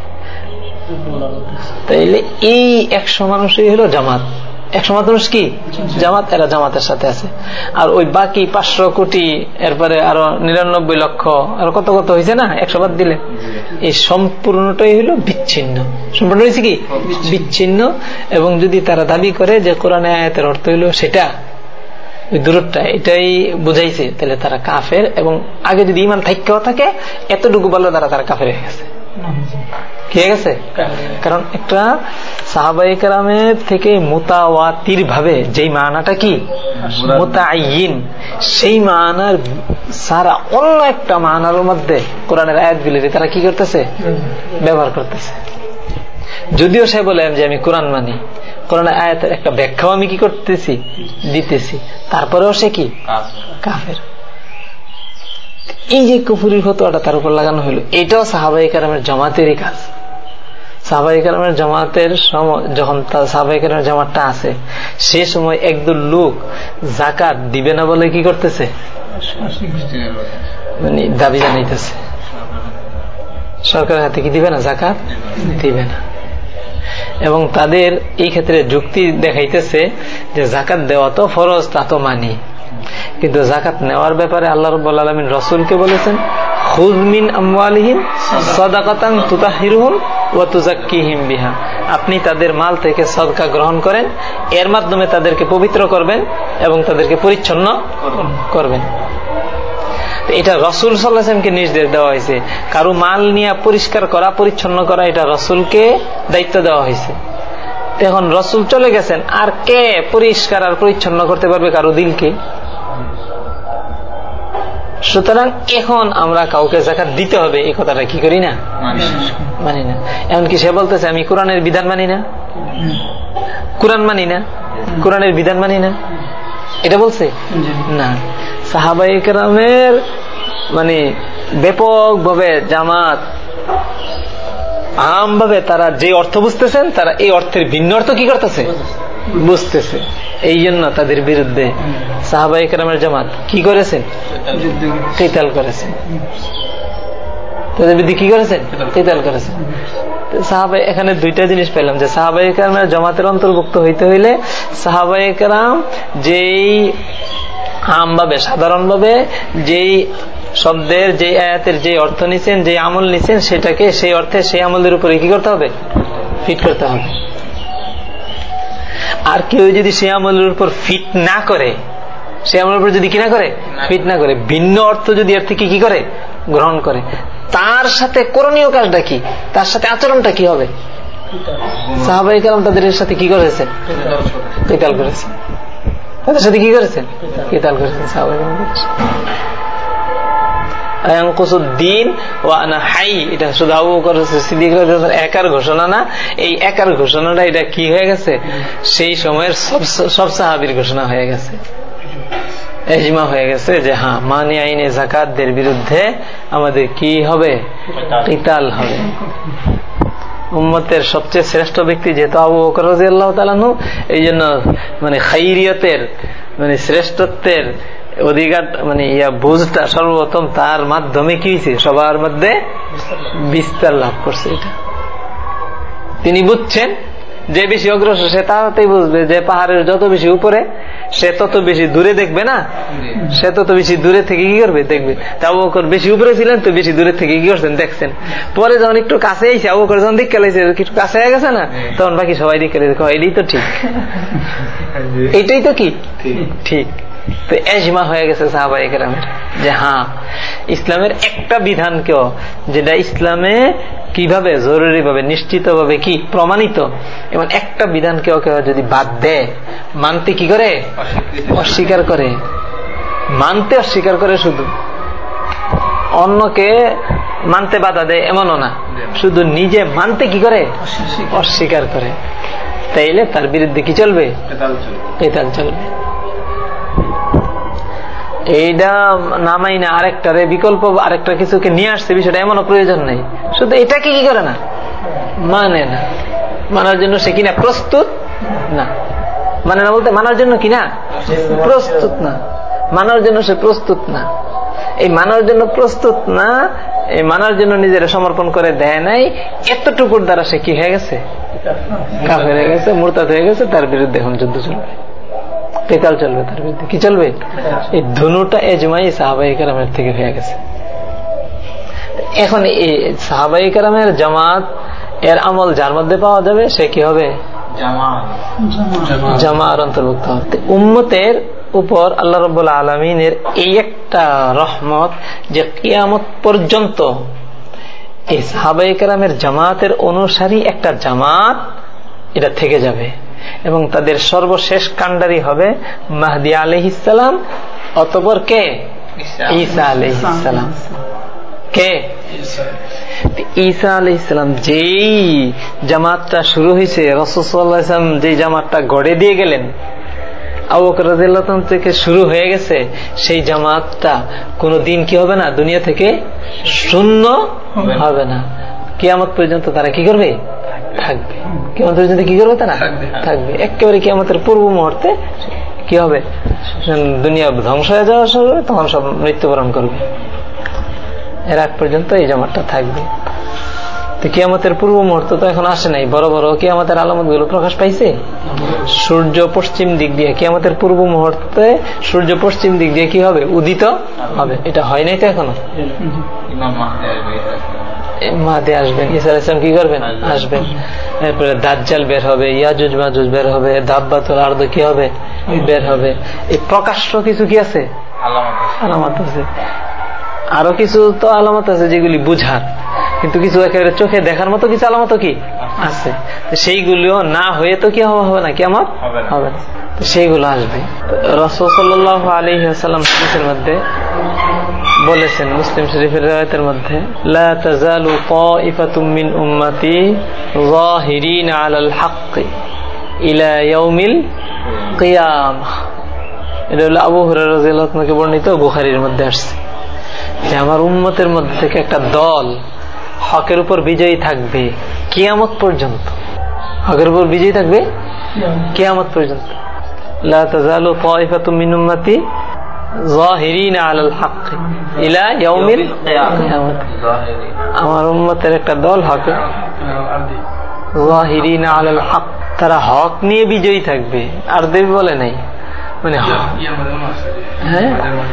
তাইলে এই একশো মানুষই হলো জামাত। একশো মানুষ কি জামাত? এরা জামাতের সাথে আছে। আর ওই বাকি পাঁচশো কোটি, এরপরে আরো নিরানব্বই লক্ষ, আর কত কত হয়েছে না, একশো বাদ দিলে, এই সম্পূর্ণটাই হলো বিচ্ছিন্ন। সম্পূর্ণ হয়েছে কি বিচ্ছিন্ন। এবং যদি তারা দাবি করে যে কোরআনে আয়াতের অর্থ হইলো সেটা, ওই দূরটা এটাই বুঝাইছে, তাহলে তারা কাফের। এবং আগে যদি ঈমান থাইক্কাও থাকে, এতটুকু বললে তারা তারা কাফের হয়ে গেছে। কি হয়ে গেছে? কারণ একটা সাহাবায়ে কেরামের থেকে মুতাওয়াতির ভাবে যেই মানাটা কি মুতাআয়্যিন, সেই মানার সারা অন্য একটা মানার মধ্যে কোরআনের আয়াতগুলি তারা কি করতেছে? ব্যবহার করতেছে। যদিও সে বলে যে আমি কোরআন মানি, কোরআনের আয়াতের একটা ব্যাখ্যাও আমি কি করতেছি? দিতেছি, তারপরেও সে কি কাফের। এই যে কুফরির ফতোয়াটা তার উপর লাগানো হলো, এটাও সাহাবায়ে কেরামের জামাতেরই কাজ। সাহাবায়ে কেরামের জামাতের সময় যখন সাহাবায়ে কেরামের জামাতটা আছে, সে সময় একদল লোক যাকাত দিবে না বলে কি করতেছে? মানে দাবি জানাইতেছে সরকারের হাতে কি দিবে না, যাকাত দিবে না। এবং তাদের এই ক্ষেত্রে যুক্তি দেখাইতেছে যে যাকাত দেওয়া তো ফরজ, তা তো মানি, কিন্তু যাকাত নেওয়ার ব্যাপারে আল্লাহ রাব্বুল আলামিন রাসূলকে বলেছেন, খুয মিন আমওয়ালিহিম সাদাকাতান তুতাহহিরুহুম ওয়া তুযাক্কিহিম বিহা, আপনি তাদের মাল থেকে সদকা গ্রহণ করেন, এর মাধ্যমে তাদেরকে পবিত্র করবেন এবং তাদেরকে পরিচ্ছন্ন করবেন। এটা রাসূল সাল্লাল্লাহু আলাইহি ওয়াসাল্লামকে নির্দেশ দেওয়া হয়েছে। কারো মাল নিয়ে পরিষ্কার করা, পরিচ্ছন্ন করা, এটা রাসূলকে দায়িত্ব দেওয়া হয়েছে। এখন রাসূল চলে গেছেন, আর কে পরিষ্কার আর পরিচ্ছন্ন করতে পারবে কারো দিলকে? সুতরাং এখন আমরা কাউকে যাকাত দিতে হবে এই কথাটা কি করি না, মানি না। এমনকি সে বলতেছে আমি কোরআনের বিধান মানি না, কোরআন মানি না, কোরআনের বিধান মানি না, এটা বলছে না। সাহাবায়ে কেরামের মানে ব্যাপকভাবে জামাত আমভাবে তারা যে অর্থ বুঝতেছেন, তারা এই অর্থের ভিন্ন অর্থ কি করতেছে? বুঝতেছে। এই জন্য তাদের বিরুদ্ধে সাহাবায়ে কেরামের জামাত কি করেছেন? কিতাল করেছেন। তাদের বিরুদ্ধে কি করেছেন? কিতাল করেছেন। সাহাবায়ে, এখানে দুইটা জিনিস পেলাম, যে সাহাবায়ে কেরামের জামাতের অন্তর্ভুক্ত হইতে হইলে সাহাবায়ে কেরাম যেই আমভাবে সাধারণভাবে যেই শব্দের, যে আয়াতের যে অর্থ নিছেন, যে আমল নিছেন, সেটাকে সেই অর্থে সেই আমলের উপরে কি করতে হবে? ফিট করতে হবে। আর কেউ যদি সেই আমলের উপর ফিট না করে, সেই আমলের উপর যদি কি না করে, ফিট না করে, ভিন্ন অর্থ যদি এর থেকে কি করে গ্রহণ করে, তার সাথে করণীয় কাজটা কি, তার সাথে আচরণটা কি হবে? সাহাবায়ে কেরাম তাদের সাথে কি করেছেন? কিতাল করেছেন। তাদের সাথে কি করেছেন? কিতাল করেছেন সাহাবায়ে কেরাম। আয়ানকুসুদ্দিন ওয়া আনা হাই, এটা শুধু আবু বকর সিদ্দিক রাদিয়াল্লাহু আনহু একার ঘোষণা না, এই একার ঘোষণাটা এটা কি হয়ে গেছে, সেই সময়ের সব সব সাহাবীর ঘোষণা হয়ে গেছে, ইজমা হয়ে গেছে যে হ্যাঁ মানি আইনে যাকাতদের বিরুদ্ধে আমাদের কি হবে, কিতাল হবে। উম্মতের সবচেয়ে শ্রেষ্ঠ ব্যক্তি যেহেতু আবু বকর রাদিয়াল্লাহু তাআলা আনহু, এই জন্য মানে খাইরিয়তের মানে শ্রেষ্ঠত্বের অধিকার মানে ইয়া বুঝটা সর্বপ্রথম তার মাধ্যমে কি হয়েছে, সবার মধ্যে বিস্তার লাভ করছে। এটা তিনি বুঝছেন, যে বেশি অগ্রসর সে তাড়াতাড়ি বুঝবে, যে পাহাড়ের যত বেশি উপরে সে তত বেশি দূরে দেখবে না, সে তত বেশি দূরে থেকে কি করবে, দেখবে। তা আবু বকর বেশি উপরে ছিলেন তো বেশি দূরে থেকে কি করছেন, দেখছেন। পরে যখন একটু কাছে এসে আবু বকর যখন দিক খেলাইছে, একটু কাছে হয়ে গেছে না, তখন বাকি সবাই দিক খেলে এটাই তো ঠিক, এইটাই তো কি ঠিক। তো এজমা হয়ে গেছে সাহাবায়ে কেরামের যে হ্যাঁ ইসলামের একটা বিধানকেও, যেটা ইসলামে কিভাবে জরুরি ভাবে নিশ্চিত ভাবে কি প্রমাণিত, এমন একটা বিধানকেও কেউ যদি বাদ দেয়, মানতে কি করে, অস্বীকার করে, মানতে অস্বীকার করে, শুধু অন্যকে মানতে বাধা দেয় এমনও না, শুধু নিজে মানতে কি করে, অস্বীকার করে, তাইলে তার বিরুদ্ধে কি চলবে, কিতাল চলবে। এইটা নামাই না আরেকটারে বিকল্প আরেকটা কিছুকে নিয়ে আসছে, বিষয়টা এমনও প্রয়োজন নেই, শুধু এটাকে কি করে না, মানে না, মানার জন্য সে কিনা প্রস্তুত না, মানে না বলতে মানার জন্য কিনা প্রস্তুত না, মানার জন্য সে প্রস্তুত না। এই মানার জন্য প্রস্তুত না, এই মানার জন্য নিজের সমর্পণ করে দেয় নাই, এতটুকুর দ্বারা সে কি হয়ে গেছে, কাফের হয়ে গেছে, মুরতাদ হয়ে গেছে। তার বিরুদ্ধে এখন যুদ্ধ চলবে, কিতাল চলবে, তার বিরুদ্ধে কি চলবে। এই দুটা এজমাই সাহাবায়ে কেরামের থেকে হয়ে গেছে। এখন এই সাহাবায়ে কেরামের জামাত এর আমল যার মধ্যে পাওয়া যাবে সে কি হবে, জামার অন্তর্ভুক্ত হবে। উম্মতের উপর আল্লাহ রাব্বুল আলামিনের এই একটা রহমত যে কিয়ামত পর্যন্ত এই সাহাবায়ে কেরামের জামাতের অনুসারী একটা জামাত এটা থেকে যাবে, এবং তাদের সর্বশেষ কাণ্ডারি হবে মাহদী আলাইহিস সালাম, অতঃপর কে, ঈসা আলাইহিস সালাম। কে, ঈসা আলাইহিস সালাম। যেই জামাতটা শুরু হয়েছে, রাসূল সাল্লাল্লাহু আলাইহি ওয়াসাল্লাম যেই জামাতটা গড়ে দিয়ে গেলেন, আবু বকর রাদিয়াল্লাহু আনহু থেকে শুরু হয়ে গেছে, সেই জামাতটা কোনদিন কি হবে না, দুনিয়া থেকে শূন্য হবে না, কিয়ামত পর্যন্ত তারা কি করবে, থাকবে। কিয়ামত পর্যন্ত কি করবে, তারা থাকবে। একেবারে কিয়ামতের পূর্ব মুহূর্তে কি হবে, দুনিয়া ধ্বংস হয়ে যাওয়া শুরু হবে, তখন সব মৃত্যুবরণ করবে। এর আগ পর্যন্ত এই জামাতটা থাকবে। তো কিয়ামতের পূর্ব মুহূর্ত তো এখন আসে নাই, বড় বড় কিয়ামতের আলামত গুলো প্রকাশ পাইছে। সূর্য পশ্চিম দিক দিয়ে কিয়ামতের পূর্ব মুহূর্তে সূর্য পশ্চিম দিক দিয়ে কি হবে, উদিত হবে। এটা হয় নাই তো এখনো। মাহদী আসবেন, ঈসা আলাইহিস সালাম কি করবেন, আসবেন। এরপরে দাজ্জাল বের হবে, ইয়াজুজ মাজুজ বের হবে, দাব্বাতুল আরদ কি হবে, বের হবে। এই প্রকাশ্য কিছু কি আছে, আলামত আছে। আরো কিছু তো আলামত আছে যেগুলি বুঝার, কিন্তু কিছু একেবারে চোখে দেখার মতো কিছু আলামত কি আছে, সেইগুলিও না হয়ে তো কি হবে না, কিয়ামত হবে না, সেইগুলো আসবে। রাসূল সাল্লাল্লাহু আলাইহি ওয়াসাল্লাম হাদিসের মধ্যে বলেছেন, মুসলিম শরীফের riwayat-এর মধ্যে, লা তাজালু তাইফাতুম মিন উম্মতি যাহিরিন আলাল হক ইলা ইয়াউমিল কিয়ামাহ। এটা হলো আবু হুরায়রা রাদিয়াল্লাহু আনহু বর্ণিত, বুখারীর মধ্যে আসছে যে আমার উম্মতের মধ্যে থেকে একটা দল হকের উপর বিজয়ী থাকবে কিয়ামত পর্যন্ত। হকের উপর বিজয়ী থাকবে কিয়ামত পর্যন্ত। লা তাজালু তাইফাতুম মিন উম্মতি যাহিরিনা আলাল হক ইলা ইয়াউমিল কিয়ামাত। আমার উম্মতের একটা দল হকে যাহিরিনা আলাল হক, তারা হক নিয়ে বিজয়ী থাকবে। আর দেবী বলে নাই, মানে হ্যাঁ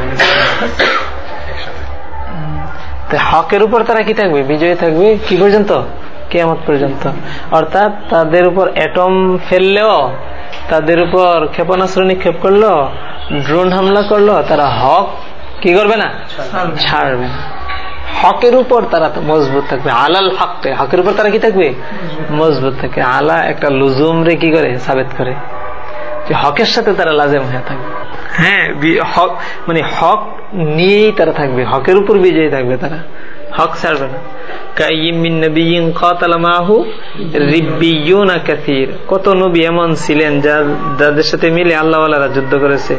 হকের উপর তারা কি থাকবে, বিজয়ী থাকবে কি পর্যন্ত, কিয়ামত পর্যন্ত। অর্থাৎ তাদের উপর অ্যাটম ফেললেও, তাদের উপর ক্ষেপণাস্ত্র নিক্ষেপ করলো, ড্রোন হামলা করলো, তারা হক কি করবে না, ছাড়বে না। হকের উপর তারা মজবুত থাকবে, আলাল হক, হকের উপর তারা কি থাকবে, মজবুত থাকে। আলা একটা লুজুম রে কি করে, সাবেত করে যে হকের সাথে তারা লাজেম হয়ে থাকবে। হ্যাঁ, হক মানে হক নিয়েই তারা থাকবে, হকের উপর বিজয়ী থাকবে, তারা হক ছাড়বে না। কত নবী এমন ছিলেন যাদের সাথে মিলে আল্লাহওয়ালারা যুদ্ধ করেছে।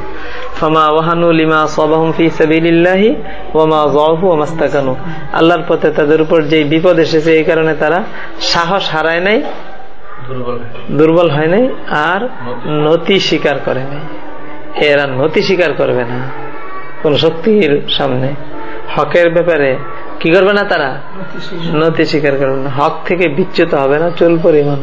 আল্লাহর পথে তাদের উপর যে বিপদ এসেছে এই কারণে তারা সাহস হারায় নাই, দুর্বল হয় নাই, আর নতি স্বীকার করে নাই। এরা নতি স্বীকার করবে না কোন শক্তির সামনে, হকের ব্যাপারে কি করবে না, তারা নতি স্বীকার করবে না, হক থেকে বিচ্যুত হবে না চুল পরিমাণ।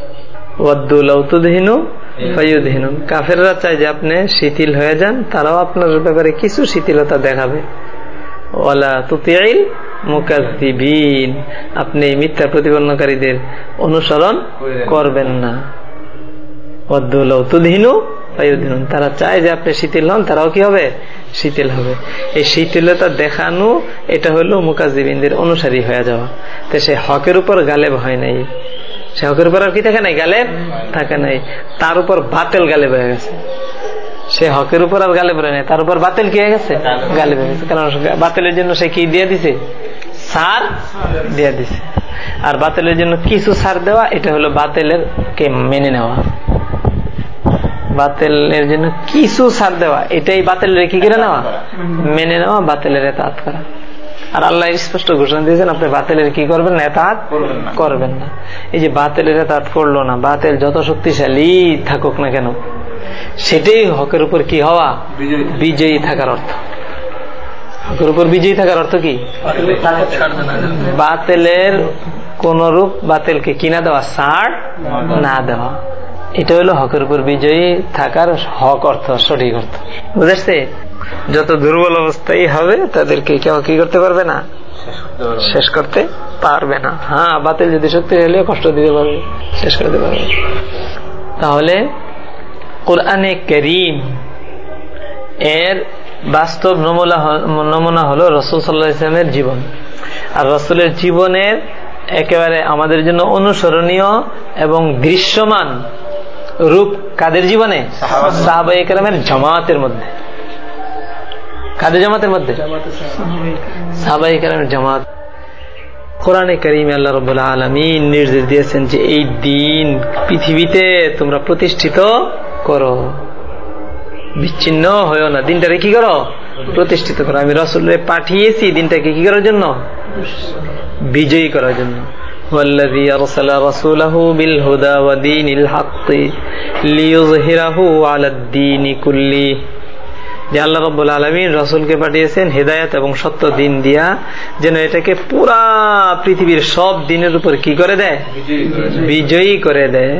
কাফেররা চায় যে আপনি শিথিল হয়ে যান, তারাও আপনার ব্যাপারে কিছু শিথিলতা দেখাবে। ওয়ালা তুতিইল মুকাজ্জিবিন, আপনি মিথ্যা প্রতিপন্নকারীদের অনুসরণ করবেন না। ওয়াদ্দু লাউ তুদহিনু ফায়ুদহিনুন, তারা চায় যে আপনি শিথিল হন, তারাও কি হবে, শিথিল হবে। এই শিথিলতা দেখানো এটা হলো মুকাজ্জিবিনদের অনুসারী হয়ে যাওয়া। তো সে হকের উপর গালেব হয় নাই, সে হকের উপর আর কি থাকে নাই, গালেব থাকে নাই, তার উপর বাতিল গালেব হয়ে গেছে। সে হকের উপর আর গালেব হয় নাই, তার উপর বাতিল কি হয়ে গেছে, গালেব হয়ে গেছে। কারণ বাতিলের জন্য সে কি দিয়ে দিছে, সার দিয়ে দিছে। আর বাতিলের জন্য কিছু সার দেওয়া, এটা হলো বাতিলের কে মেনে নেওয়া। বাতিলের জন্য কিছু ছাড় দেওয়া, এটাই বাতিলের কি করে নেওয়া, মেনে নেওয়া, বাতিলের ইতাআত করা। আর আল্লাহ স্পষ্ট ঘোষণা দিয়েছেন আপনি বাতিলের কি করবেন না, ইতাআত করবেন না। এই যে বাতিলের ইতাআত করলো না, বাতিল যত শক্তিশালী থাকুক না কেন, সেটাই হকের উপর কি হওয়া, বিজয়ী থাকার অর্থ। হকের উপর বিজয়ী থাকার অর্থ কি, বাতিলের কোন রূপ বাতিলকে কিনা দেওয়া, ছাড় না দেওয়া, এটা হলো হকের উপর বিজয়ী থাকার হক অর্থ, সঠিক অর্থ। বুঝেছে? যত দুর্বল অবস্থায় হবে তাদেরকে কেউ কি করতে পারবে না, শেষ করতে পারবে না। হ্যাঁ, বাতিল যদি সত্যি হলে কষ্ট দিতে পারবে, শেষ করতে পারবে। তাহলে কোরআনে কারীম এর বাস্তব নমুনা হলো রাসূল সাল্লাল্লাহু আলাইহি ওয়াসাল্লামের জীবন। আর রাসূলের জীবনের একেবারে আমাদের জন্য অনুসরণীয় এবং দৃশ্যমান রূপ কাদের জীবনে, সাহাবায়ে কেরামের জামাতের মধ্যে। কাদের জামাতের মধ্যে, সাহাবায়ে কেরামের জামাত। কোরআনে কারীমে আল্লাহ রাব্বুল আলামিন নির্দেশ দিয়েছেন যে এই দিন পৃথিবীতে তোমরা প্রতিষ্ঠিত করো, বিচ্ছিন্ন হয়ো না, দিনটাকে কি করো, প্রতিষ্ঠিত করো। আমি রাসূলকে পাঠিয়েছি দিনটাকে কি করার জন্য, বিজয়ী করার জন্য। والذي أرسل رسوله بالهدى ودين الحق ليظهره على الدين كله, যে আল্লাহ রাব্বুল আলামিন রাসূলকে পাঠিয়েছেন হেদায়েত এবং সত্য দিন দিয়া, যেন এটাকে পুরা পৃথিবীর সব দিনের উপর কি করে দেয়, বিজয়ী করে দেয়।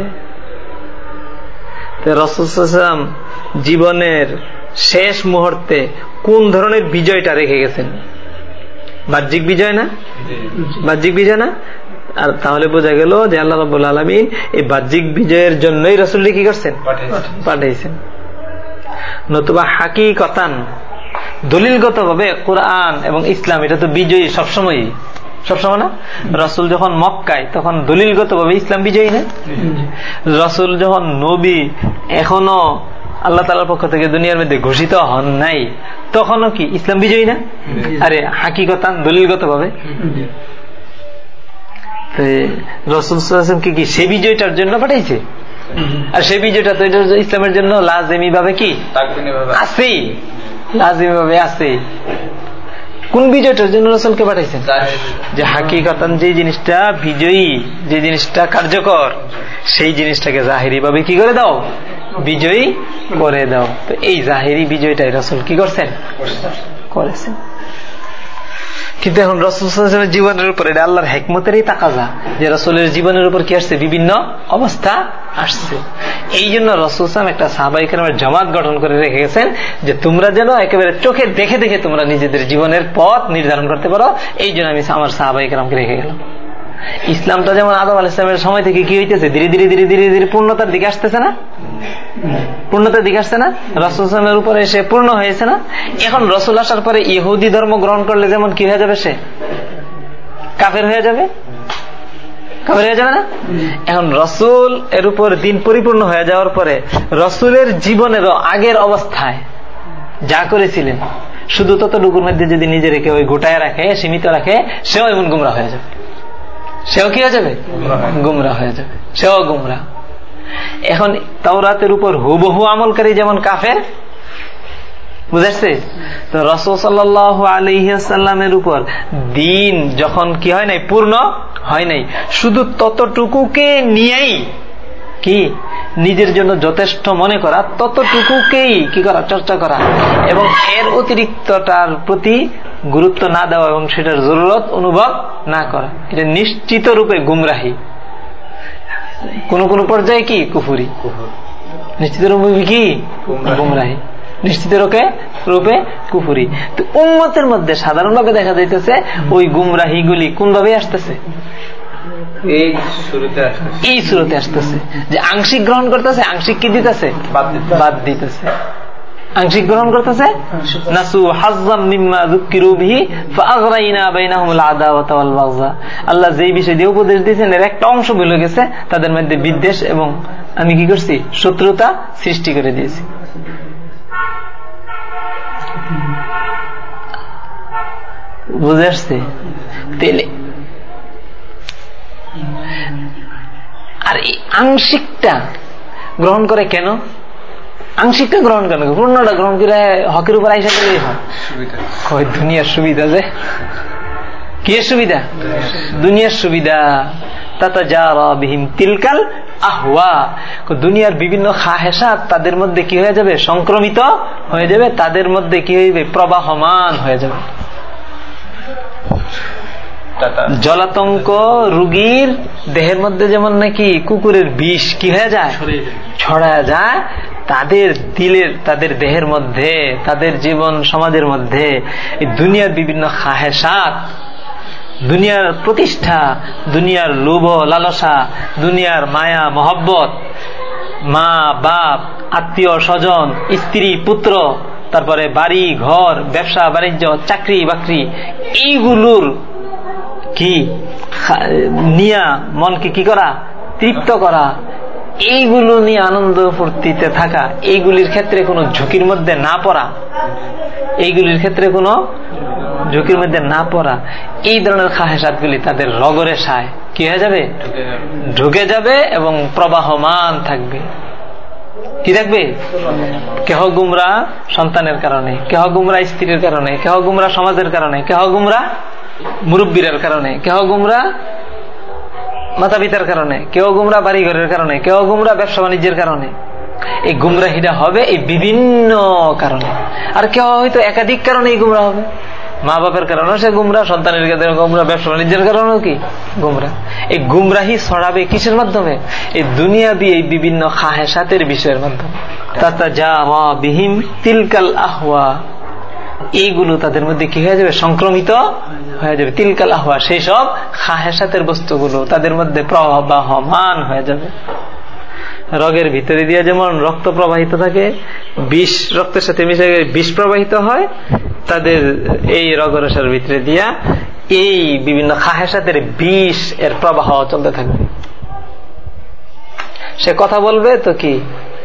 তো রাসূল সাল্লাল্লাহু আলাইহি ওয়াসাল্লাম জীবনের শেষ মুহূর্তে কোন ধরনের বিজয়টা রেখে গেছেন? বাহ্যিক বিজয় না, বাহ্যিক বিজয় না। আর তাহলে বোঝা গেল যে আল্লাহ রাব্বুল আলামিন এই বাহ্যিক বিজয়ের জন্যই রাসূলকে কি করছেন, পাঠাইছেন। নতুবা হাকিকতান দলিলগত ভাবে কোরআন এবং ইসলাম এটা তো বিজয়ী সবসময়, সবসময় না। রাসূল যখন মক্কায় তখন দলিলগত ভাবে ইসলাম বিজয়ী না। রাসূল যখন নবী এখনো আল্লাহ তাআলার পক্ষ থেকে দুনিয়ার মধ্যে ঘোষিত হন নাই, তখনও কি ইসলাম বিজয়ী না? আরে হাকিকতান দলিলগত ভাবে রাসূল সাল্লাল্লাহু আলাইহি ওয়াসাল্লাম কি সেই বিজয়টার জন্য পাঠাইছে? আর সেই বিজয়টা তো ইসলামের জন্য লাজিমি ভাবে কি আছে, লাজিমি ভাবে আছে। কোন বিজয়টার জন্য রাসূলকে পাঠাইছেন? যে হাকিকতান যে জিনিসটা বিজয়ী, যে জিনিসটা কার্যকর, সেই জিনিসটাকে জাহিরি ভাবে কি করে দাও, বিজয়ী করে দাও। তো এই জাহিরি বিজয়টাই রাসূল কি করছেন, করেছেন। কিন্তু এখন রাসূল সাল্লাল্লাহু আলাইহি ওয়াসাল্লামের জীবনের উপর এটা আল্লাহর হিকমতেরই তাকাজা যে রাসূলের জীবনের উপর কি আসছে, বিভিন্ন অবস্থা আসছে। এই জন্য রাসূল সাল্লাল্লাহু আলাইহি ওয়াসাল্লাম একটা সাহাবায়ে কেরামের জামাত গঠন করে রেখে গেছেন যে তোমরা যেন একেবারে চোখে দেখে দেখে তোমরা নিজেদের জীবনের পথ নির্ধারণ করতে পারো। এই জন্য আমি আমার সাহাবায়ে কেরামকে রেখে গেলাম। ইসলামটা যেমন আদম আলাইহিস সালামের সময় থেকে কি হইতেছে, ধীরে ধীরে ধীরে ধীরে ধীরে পূর্ণতার দিকে আসতেছে না, পূর্ণতার দিকে আসছে না, রাসূল সাল্লাল্লাহু উপরে এসে পূর্ণ হয়েছে না। এখন রাসূল আসার পরে ইহুদি ধর্ম গ্রহণ করলে যেমন কি হয়ে যাবে, সে কাফের হয়ে যাবে, কাফের হয়ে যাবে না। এখন রাসূল এর উপর দিন পরিপূর্ণ হয়ে যাওয়ার পরে রাসূলের জীবনেরও আগের অবস্থায় যা করেছিলেন শুধু ততটুকুর মধ্যে যদি নিজের কেউ গোটায় রাখে, সীমিত রাখে, সেও এমন গুমরা হয়ে যাবে। সেও কি হয়ে যাবে? গুমরা হয়ে যাবে, সেও গুমরা। এখন তাওরাতের উপর হুবহু আমলকারী যেমন কাফের, বুঝাচ্ছে তো। রাসূল সাল্লাল্লাহু আলাইহি ওয়াসাল্লামের উপর দিন যখন কি হয় নাই, পূর্ণ হয় নাই, শুধু ততটুকুকে নিয়েই কি নিজের জন্য যথেষ্ট মনে করা, ততটুকুকেই কি করা, চর্চা করা, এবং এর অতিরিক্তটার প্রতি গুরুত্ব না দেওয়া এবং সেটার জরুরত অনুভব না করা, এটা নিশ্চিত রূপে গুমরাহি। কোন কোন পর্যায়ে কি কুফরি, নিশ্চিত রূপে কি গুমরাহি, নিশ্চিত রূপে রূপে কুফরি। তো উম্মতের মধ্যে সাধারণভাবে দেখা যাইতেছে ওই গুমরাহি গুলি কোন ভাবে আসতেছে, এই সুরতে আসতেছে যে আংশিক গ্রহণ করতেছে, আংশিক কি দিতেছে, বাদ দিতেছে। আংশিক গ্রহণ করতেছে, নাসু হাজ্জাম মিম্মা যুকিরু বিহি ফাআগরাইনা বাইনাহুমুল আদাওয়াতা ওয়াল বাগযা। আল্লাহ যেই বিষয় দিয়ে উপদেশ দিয়েছেন এর একটা অংশ ভুলে গেছে, তাদের মধ্যে বিদ্বেষ এবং আমি কি করছি, শত্রুতা সৃষ্টি করে দিয়েছি। বুঝে আসছে? তেলে আর এই আংশিকটা গ্রহণ করে কেন, আংশিকটা গ্রহণ কেন, পূর্ণটা গ্রহণ করে হকের উপর আইসা গেলেই হয়। দুনিয়ার সুবিধা, যে কি সুবিধা, দুনিয়ার সুবিধা। তাতাজারা বিহিম তিলকাল আহওয়া, দুনিয়ার বিভিন্ন খাহেসাত তাদের মধ্যে কি হয়ে যাবে, সংক্রমিত হয়ে যাবে, তাদের মধ্যে কি হয়ে প্রবাহমান হয়ে যাবে। জলাতঙ্ক রোগীর দেহের মধ্যে যেমন নাকি কুকুরের বিষ কি হয়ে যায়, ছড়া যায়, তাদের দিলের, তাদের দেহের মধ্যে, তাদের জীবন সমাজের মধ্যে এই দুনিয়ার বিভিন্ন খাহেসাত, দুনিয়ার প্রতিষ্ঠা, দুনিয়ার লোভ লালসা, দুনিয়ার মায়া মহব্বত, মা বাপ, আত্মীয় স্বজন, স্ত্রী পুত্র, তারপরে বাড়ি ঘর, ব্যবসা বাণিজ্য, চাকরি বাকরি, এইগুলোর কি নিয়া মনকে কি করা, তৃপ্ত করা, এইগুলো নিয়ে আনন্দ ফুর্তিতে থাকা, এইগুলির ক্ষেত্রে কোনো ঝুঁকির মধ্যে না পড়া, এইগুলির ক্ষেত্রে কোনো ঝুঁকির মধ্যে না পড়া, এই ধরনের খাহেসাতগুলি তাদের রগরে সায় কি হয়ে যাবে, ঢুকে যাবে এবং প্রবাহমান থাকবে। কি থাকবে? কেহ গুমরা সন্তানের কারণে, কেহ গুমরা স্ত্রীর কারণে, কেহ গুমরা সমাজের কারণে, কেহ গুমরা মুরব্বীর কারণে, কেহ গুমরা মাতা পিতার কারণে, কেউ গুমরা বাড়ি ঘরের কারণে, কেউ গুমরা ব্যবসা বাণিজ্যের কারণে। এই গুমরাহিটা হবে এই বিভিন্ন কারণে, আর কেউ হয়তো একাধিক কারণে এই গুমরা হবে। মা বাপের কারণেও সে গুমরা, সন্তানের কারণে গুমরা, ব্যবসা বাণিজ্যের কারণেও কি গুমরা। এই গুমরাহি ছড়াবে কিসের মাধ্যমে? এই দুনিয়াবি এই বিভিন্ন খাহেসাতের বিষয়ের মাধ্যমে। তাতাজারা বিহিম তিলকাল আহওয়া, এইগুলো তাদের মধ্যে কি হয়ে যাবে, সংক্রমিত হয়ে যাবে। তিলকাল আহওয়া, সেই সব খাহেসাতের বস্তুগুলো তাদের মধ্যে প্রবাহমান হয়ে যাবে। রগের ভিতরে দিয়ে যেমন রক্ত প্রবাহিত থাকে, বিষ রক্তের সাথে মিশে বিষ প্রবাহিত হয়, তাদের এই রগরসার ভিতরে দিয়া এই বিভিন্ন খাহেসাতের বিষ এর প্রবাহ চলতে থাকবে। সে কথা বলবে তো কি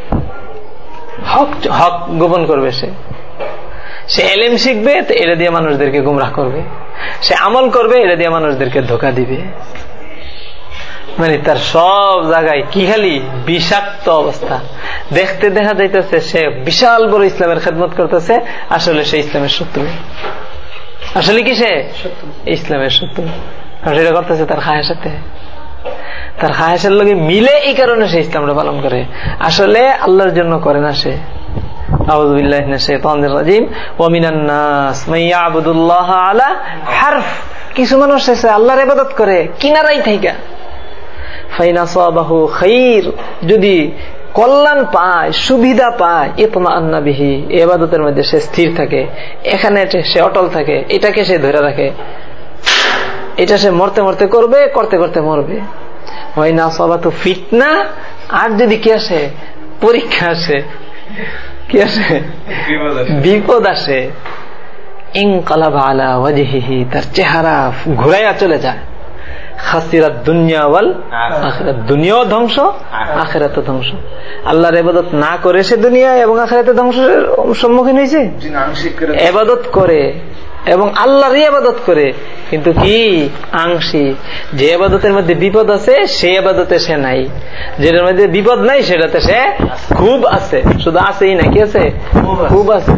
হক হক গোপন করবে, সে সে এলেম শিখবে তো এটা দিয়ে মানুষদেরকে গুমরাহ করবে, সে আমল করবে এটা দিয়ে মানুষদেরকে ধোঁকা দিবে। মানে তার সব জায়গায় কি খালি বিষাক্ত অবস্থা। দেখতে দেখা যাইতেছে সে বিশাল বড় ইসলামের খেদমত করতেছে, আসলে সে ইসলামের শত্রু। আসলে কি সে ইসলামের শত্রু, কারণ সেটা করতেছে তার খায়ের সাথে, তার খায়েশের লগে মিলে, এই কারণে সে ইসলামটা পালন করে, আসলে আল্লাহর জন্য করে না সে। আউযু বিল্লাহি মিনাশ শাইতানির রাজিম। ওয়া মিনান নাস মান ইয়াবুদুল্লাহ আলা হারফ, কিছু মানুষ আছে আল্লাহর ইবাদত করে কিনারাই থাইকা। ফাইন আসাবাহু খাইর, যদি কল্যাণ পায়, সুবিধা পায়, ইতমাআন্না বিহি, ইবাদতের মধ্যে সে স্থির থাকে, এখানে সে অটল থাকে, এটাকে সে ধরে রাখে, এটা সে মরতে মরতে করবে, করতে করতে মরবে। ওয়াইন আসাবাতু ফিতনা, আর যদি কি আসে, পরীক্ষা আসে, কি আসে, বিপদ আসে, ইনকালাবা আলা ওয়াজহিহি, তার চেহারা ঘুরাইয়া চলে যায়, খাসিরাত দুনিয়া ওয়াল আখিরাত, দুনিয়াও ধ্বংস আখিরাতও ধ্বংস। আল্লাহর ইবাদত না করে সে দুনিয়া এবং আখিরাতে ধ্বংসের সম্মুখীন হয়েছে। ইবাদত করে এবং আল্লাহরই ইবাদত করে, কিন্তু কি আংশিক। যে ইবাদতের মধ্যে বিপদ আছে সেই ইবাদতে সে নাই, যেটার মধ্যে বিপদ নাই সেটাতে সে খুব আছে। শুধু আছেই না, কি আছে? খুব আছে।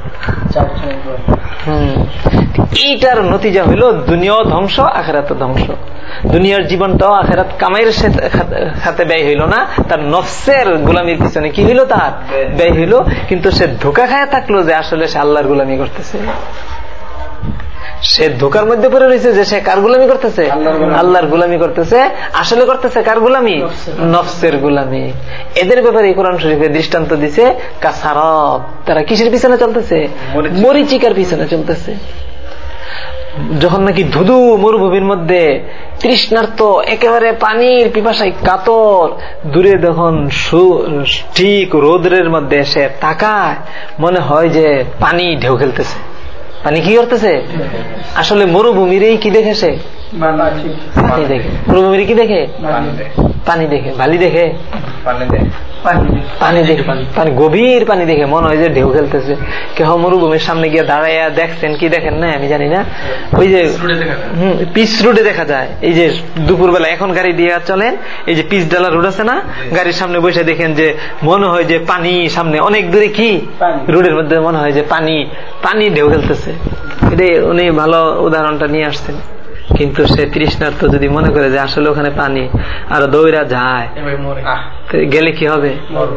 হম এইটার নতিজা হইল দুনিয়াও ধ্বংস আখিরাতও ধ্বংস। দুনিয়ার জীবনটাও আখিরাত কামাইয়ের সাথে ব্যয় হইল না, তার নফসের গোলামির পিছনে কি হইল? তার ব্যয় হইল। কিন্তু সে ধোঁকা খায় থাকলো যে আসলে সে আল্লাহর গোলামি করতেছে। সে ধোকার মধ্যে পড়ে রয়েছে যে সে কার গোলামি করতেছে? আল্লাহর গোলামি করতেছে। আসলে করতেছে কার গোলামি? নফসের গোলামি। এদের ব্যাপারে কোরআন শরীফে দৃষ্টান্ত দিছে কাসারাব। তারা কিসের পিছনে চলতেছে? মরিচিকার পিছনে চলতেছে। যখন নাকি ধুধু মরুভূমির মধ্যে তৃষ্ণার্ত, একেবারে পানির পিপাসায় কাতর, দূরে যখন ঠিক রৌদ্রের মধ্যে এসে তাকায়, মনে হয় যে পানি ঢেউ খেলতেছে। পানি কি করতেছে? আসলে মরুভূমিরই কি দেখেছে? পানি দেখে। মরুভূমির কি দেখে? পানি দেখে। বালি দেখে? পানি দেখে। পানি, গভীর পানি দেখে মনে হয় যে ঢেউ খেলতেছে। কেহ মরুভূমির সামনে গিয়ে দাঁড়াইয়া দেখছেন কি দেখেন না আমি জানি না, ওই যে পিচ রোডে দেখা যায়, এই যে দুপুরবেলা এখন গাড়ি দিয়ে চলেন, এই যে পিচ ডালা রোড আছে না, গাড়ির সামনে বসে দেখেন যে মনে হয় যে পানি সামনে অনেক দূরে, কি রোডের মধ্যে মনে হয় যে পানি পানি ঢেউ খেলতেছে। এটাই উনি ভালো উদাহরণটা নিয়ে আসছেন। কিন্তু সে তৃষ্ণার্ত যদি মনে করে যে আসলে ওখানে পানি, আর দৌড়া যায়, গেলে কি হবে?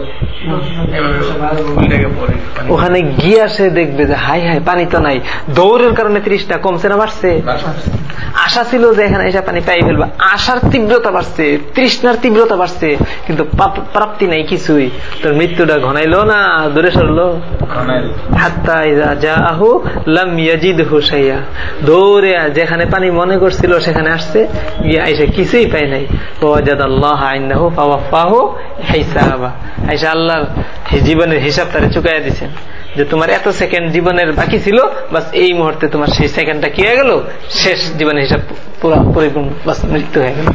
ওখানে গিয়ে সে দেখবে যে হাই হাই পানি তো নাই। দৌড়ের কারণে তৃষ্ণা কমছে না বাড়ছে? আশা ছিল যে এখানে এসে পানি পাই ফেলবা, আশার তীব্রতা বাড়ছে, তৃষ্ণার তীব্রতা বাড়ছে, কিন্তু প্রাপ্তি নাই কিছুই। তোর মৃত্যুটা ঘনাইলো না দূরে সরলো? হাত্তা ইযা জাআহু লাম ইয়াজিদহু শাইআ। দৌড়ে যেখানে পানি মনে করছিল সেখানে আসছে, গিয়ে আইসা কিছুই পায় নাই। ওয়াজাদাল্লাহ ইনদাহু ফাওয়াফাহু হিসাবা। আইসা আল্লাহর জীবনের হিসাব তারে চুকাইয়া দিয়েছেন যে তোমার এত সেকেন্ড জীবনের বাকি ছিল, বাস এই মুহূর্তে তোমার সেই সেকেন্ডটা কি হয়ে গেল? শেষ। জীবনের হিসাব পুরো পরিপূর্ণ, বাস মৃত্যু হয়ে গেল।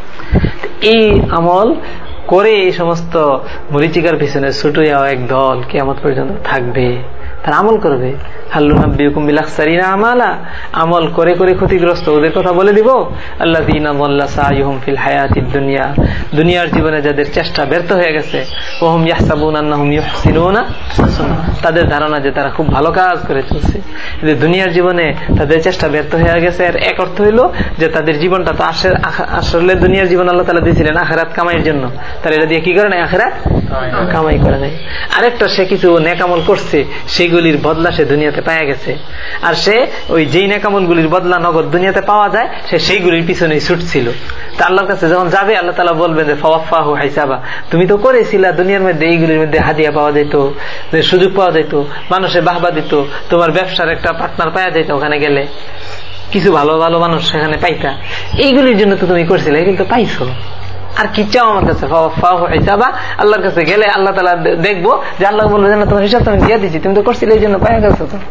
এই আমল করে এই সমস্ত মরিচিকার পিছনে ছুটিয়া এক দল কিয়ামত পর্যন্ত থাকবে, তারা আমল করবে। হাল্লু নাব্বিউকুম বিল আখসারিনা আমালা, আমল করে করে ক্ষতিগ্রস্ত ওদের কথা বলে দিব। আল্লাযীনা দাল্লা সাইয়ুহুম ফিল হায়াতিদ দুনিয়া, দুনিয়ার জীবনে যাদের চেষ্টা ব্যর্থ হয়ে গেছে। ওয়া হুম ইয়াহসাবুনা আন্নাহুম ইউহসিনুনা সুন্নাহ, তাদের ধারণা যে তারা খুব ভালো কাজ করে চলছে। কিন্তু দুনিয়ার জীবনে তাদের চেষ্টা ব্যর্থ হয়ে গেছে। আর এক অর্থ হইল যে তাদের জীবনটা তো আসলে দুনিয়ার জীবন আল্লাহ তাআলা দিয়েছিলেন আখিরাত কামাইয়ের জন্য, তারা এটা দিয়ে কি করে নাই? আখিরাত কামাই করে নাই। আরেকটা, সে কিছু নেকামল করছে, সেগুলির বদলা সে দুনিয়াতে পাওয়া গেছে। আর সে ওই যেই নেকামল গুলির বদলা নগদ দুনিয়াতে পাওয়া যায়, সে সেইগুলির পিছনে ছুটছিল। তা আল্লাহর কাছে যখন যাবে, আল্লাহ তাআলা বলবেন যে ফাওয়াফাহু হিসাবা, তুমি তো করেছিলা দুনিয়ার মধ্যে এইগুলির মধ্যে হাদিয়া পাওয়া যেত, সুযোগ পাওয়া যেত, মানুষে বাহবা দিত, তোমার ব্যবসার একটা পার্টনার পাওয়া যেত, ওখানে গেলে কিছু ভালো ভালো মানুষ সেখানে পাইতা, এইগুলির জন্য তো তুমি করছিলে, কিন্তু পাইছো। আর কি চাও আমার কাছে? হিসাবা, আল্লাহর কাছে গেলে আল্লাহ তাআলা দেখবো যে আল্লাহ বলবে যে তোমার হিসাব আমি দিয়ে দিচ্ছি, তুমি তো করছিলে এই জন্য পাওয়া গেছো, তো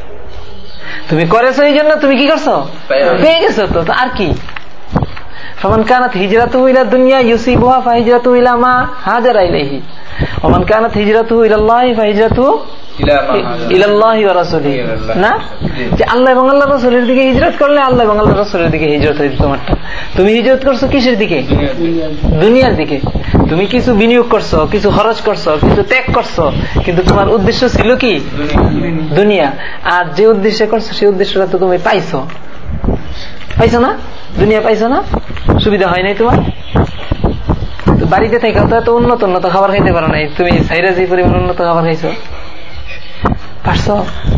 তুমি করেছো এই জন্য তুমি কি করছো? পেয়ে গেছো। তো আর কি? ফামান কানাত হিজরাতুহু ইলা দুনিয়া ইউসিবুহা ফাহিজরাতুহু ইলা মা হাজারা ইলাইহি ওয়া মান কানাত হিজরাতুহু ইলাল্লাহি ফাহিজরাতুহু ইলাল্লাহি ওয়া রাসূলিহি। না, যে আল্লাহ এবং আল্লাহর রাসূলের দিকে হিজরত করলে আল্লাহ এবং আল্লাহর রাসূলের দিকে হিজরত হইছে তোমারটা। তুমি হিজরত করছো কিসের দিকে? দুনিয়ার দিকে। তুমি কিছু বিনিয়োগ করছো, কিছু খরচ করছো, কিছু ত্যাগ করছো, কিন্তু তোমার উদ্দেশ্য ছিল কি? দুনিয়া। আর যে উদ্দেশ্যে করছো সেই উদ্দেশ্যটা তো তুমি পাইছো, পাইছো না? দুনিয়া পাইছো না? সুবিধা হয় নাই তোমার? বাড়িতে থেকে তো এত উন্নত উন্নত খাবার খাইতে পারো নাই, তুমি সাইরা যে পরিমাণ উন্নত খাবার খাইছো, পারছো?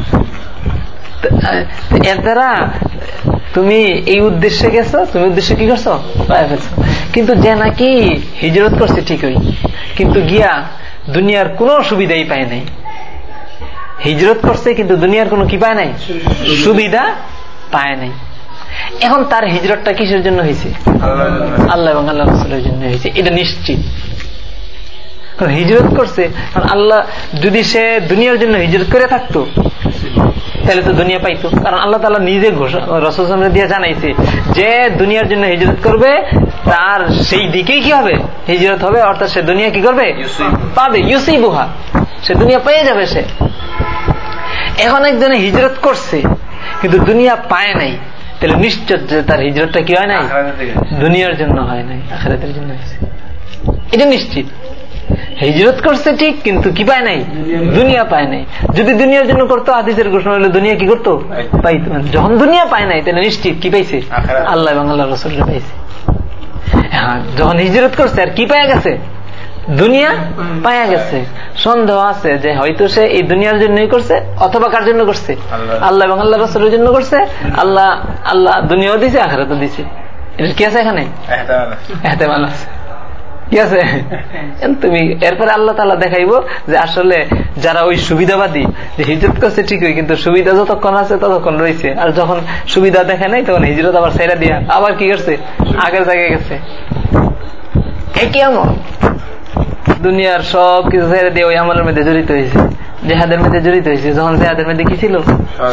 এর দ্বারা তুমি এই উদ্দেশ্যে গেছো, তুমি উদ্দেশ্যে কি করছো? পায়ে ফেলছো। কিন্তু যে নাকি হিজরত করছে ঠিকই, কিন্তু গিয়া দুনিয়ার কোনো সুবিধাই পায় নাই। হিজরত করছে কিন্তু দুনিয়ার কোনো কি পায় নাই? সুবিধা পায় নাই। এখন তার হিজরতটা কিসের জন্য হয়েছে? আল্লাহ এবং আল্লাহ রাসূলের জন্য হয়েছে, এটা নিশ্চিত। হিজরত করছে। কারণ আল্লাহ যদি সে দুনিয়ার জন্য হিজরত করে থাকতো তাহলে তো দুনিয়া পাইতো। কারণ আল্লাহ তাআলা নিজে রাসূল সাল্লাল্লাহু দিয়ে জানাইছে যে দুনিয়ার জন্য হিজরত করবে তার সেই দিকেই কি হবে, হিজরত হবে, অর্থাৎ সে দুনিয়া কি করবে, পাবে, ইউসিবুহা, সে দুনিয়া পেয়ে যাবে সে। এখন একজনে হিজরত করছে কিন্তু দুনিয়া পায় নাই, তাহলে নিশ্চিত যে তার হিজরতটা কি হয় নাই, দুনিয়ার জন্য হয় নাই, আখিরাতের জন্য হয়েছে, এটা নিশ্চিত। হিজরত করছে ঠিক, কিন্তু কি পায় নাই, দুনিয়া পায় নাই। যদি দুনিয়ার জন্য করতো হাদিসের ঘোষণা হলে দুনিয়া কি করতো, পাইতো। যখন দুনিয়া পায় নাই তাহলে নিশ্চিত কি পাইছে, আল্লাহ এবং আল্লাহ রাসূলকে পাইছে। হ্যাঁ, যখন হিজরত করছে আর কি পায় গেছে, দুনিয়া পায়া গেছে। সন্দেহ আছে যে হয়তো সে এই দুনিয়ার জন্যই করছে, অথবা কার জন্য করছে, আল্লাহ এবং আল্লাহ রাসূলের জন্য করছে। আল্লাহ আল্লাহ দুনিয়াও দিছে, আখিরাতও দিছে। এটা কি আছে এখানে, ইহতিমাল আছে, কি আছে তুমি। এরপরে আল্লাহ তাআলা দেখাইবো যে আসলে যারা ওই সুবিধাবাদী, যে হিজরত করছে ঠিকই কিন্তু সুবিধা যতক্ষণ আছে ততক্ষণ রয়েছে, আর যখন সুবিধা দেখে নাই তখন হিজরত আবার ছেড়ে দিয়া আবার কি করছে, আগের জায়গায় গেছে। একই আমল, দুনিয়ার সব কিছু ছেড়ে দিয়ে ওই আমলের মধ্যে জড়িত হয়েছে, জেহাদের মধ্যে জড়িত হয়েছে। যখন জেহাদের মধ্যে কি ছিল,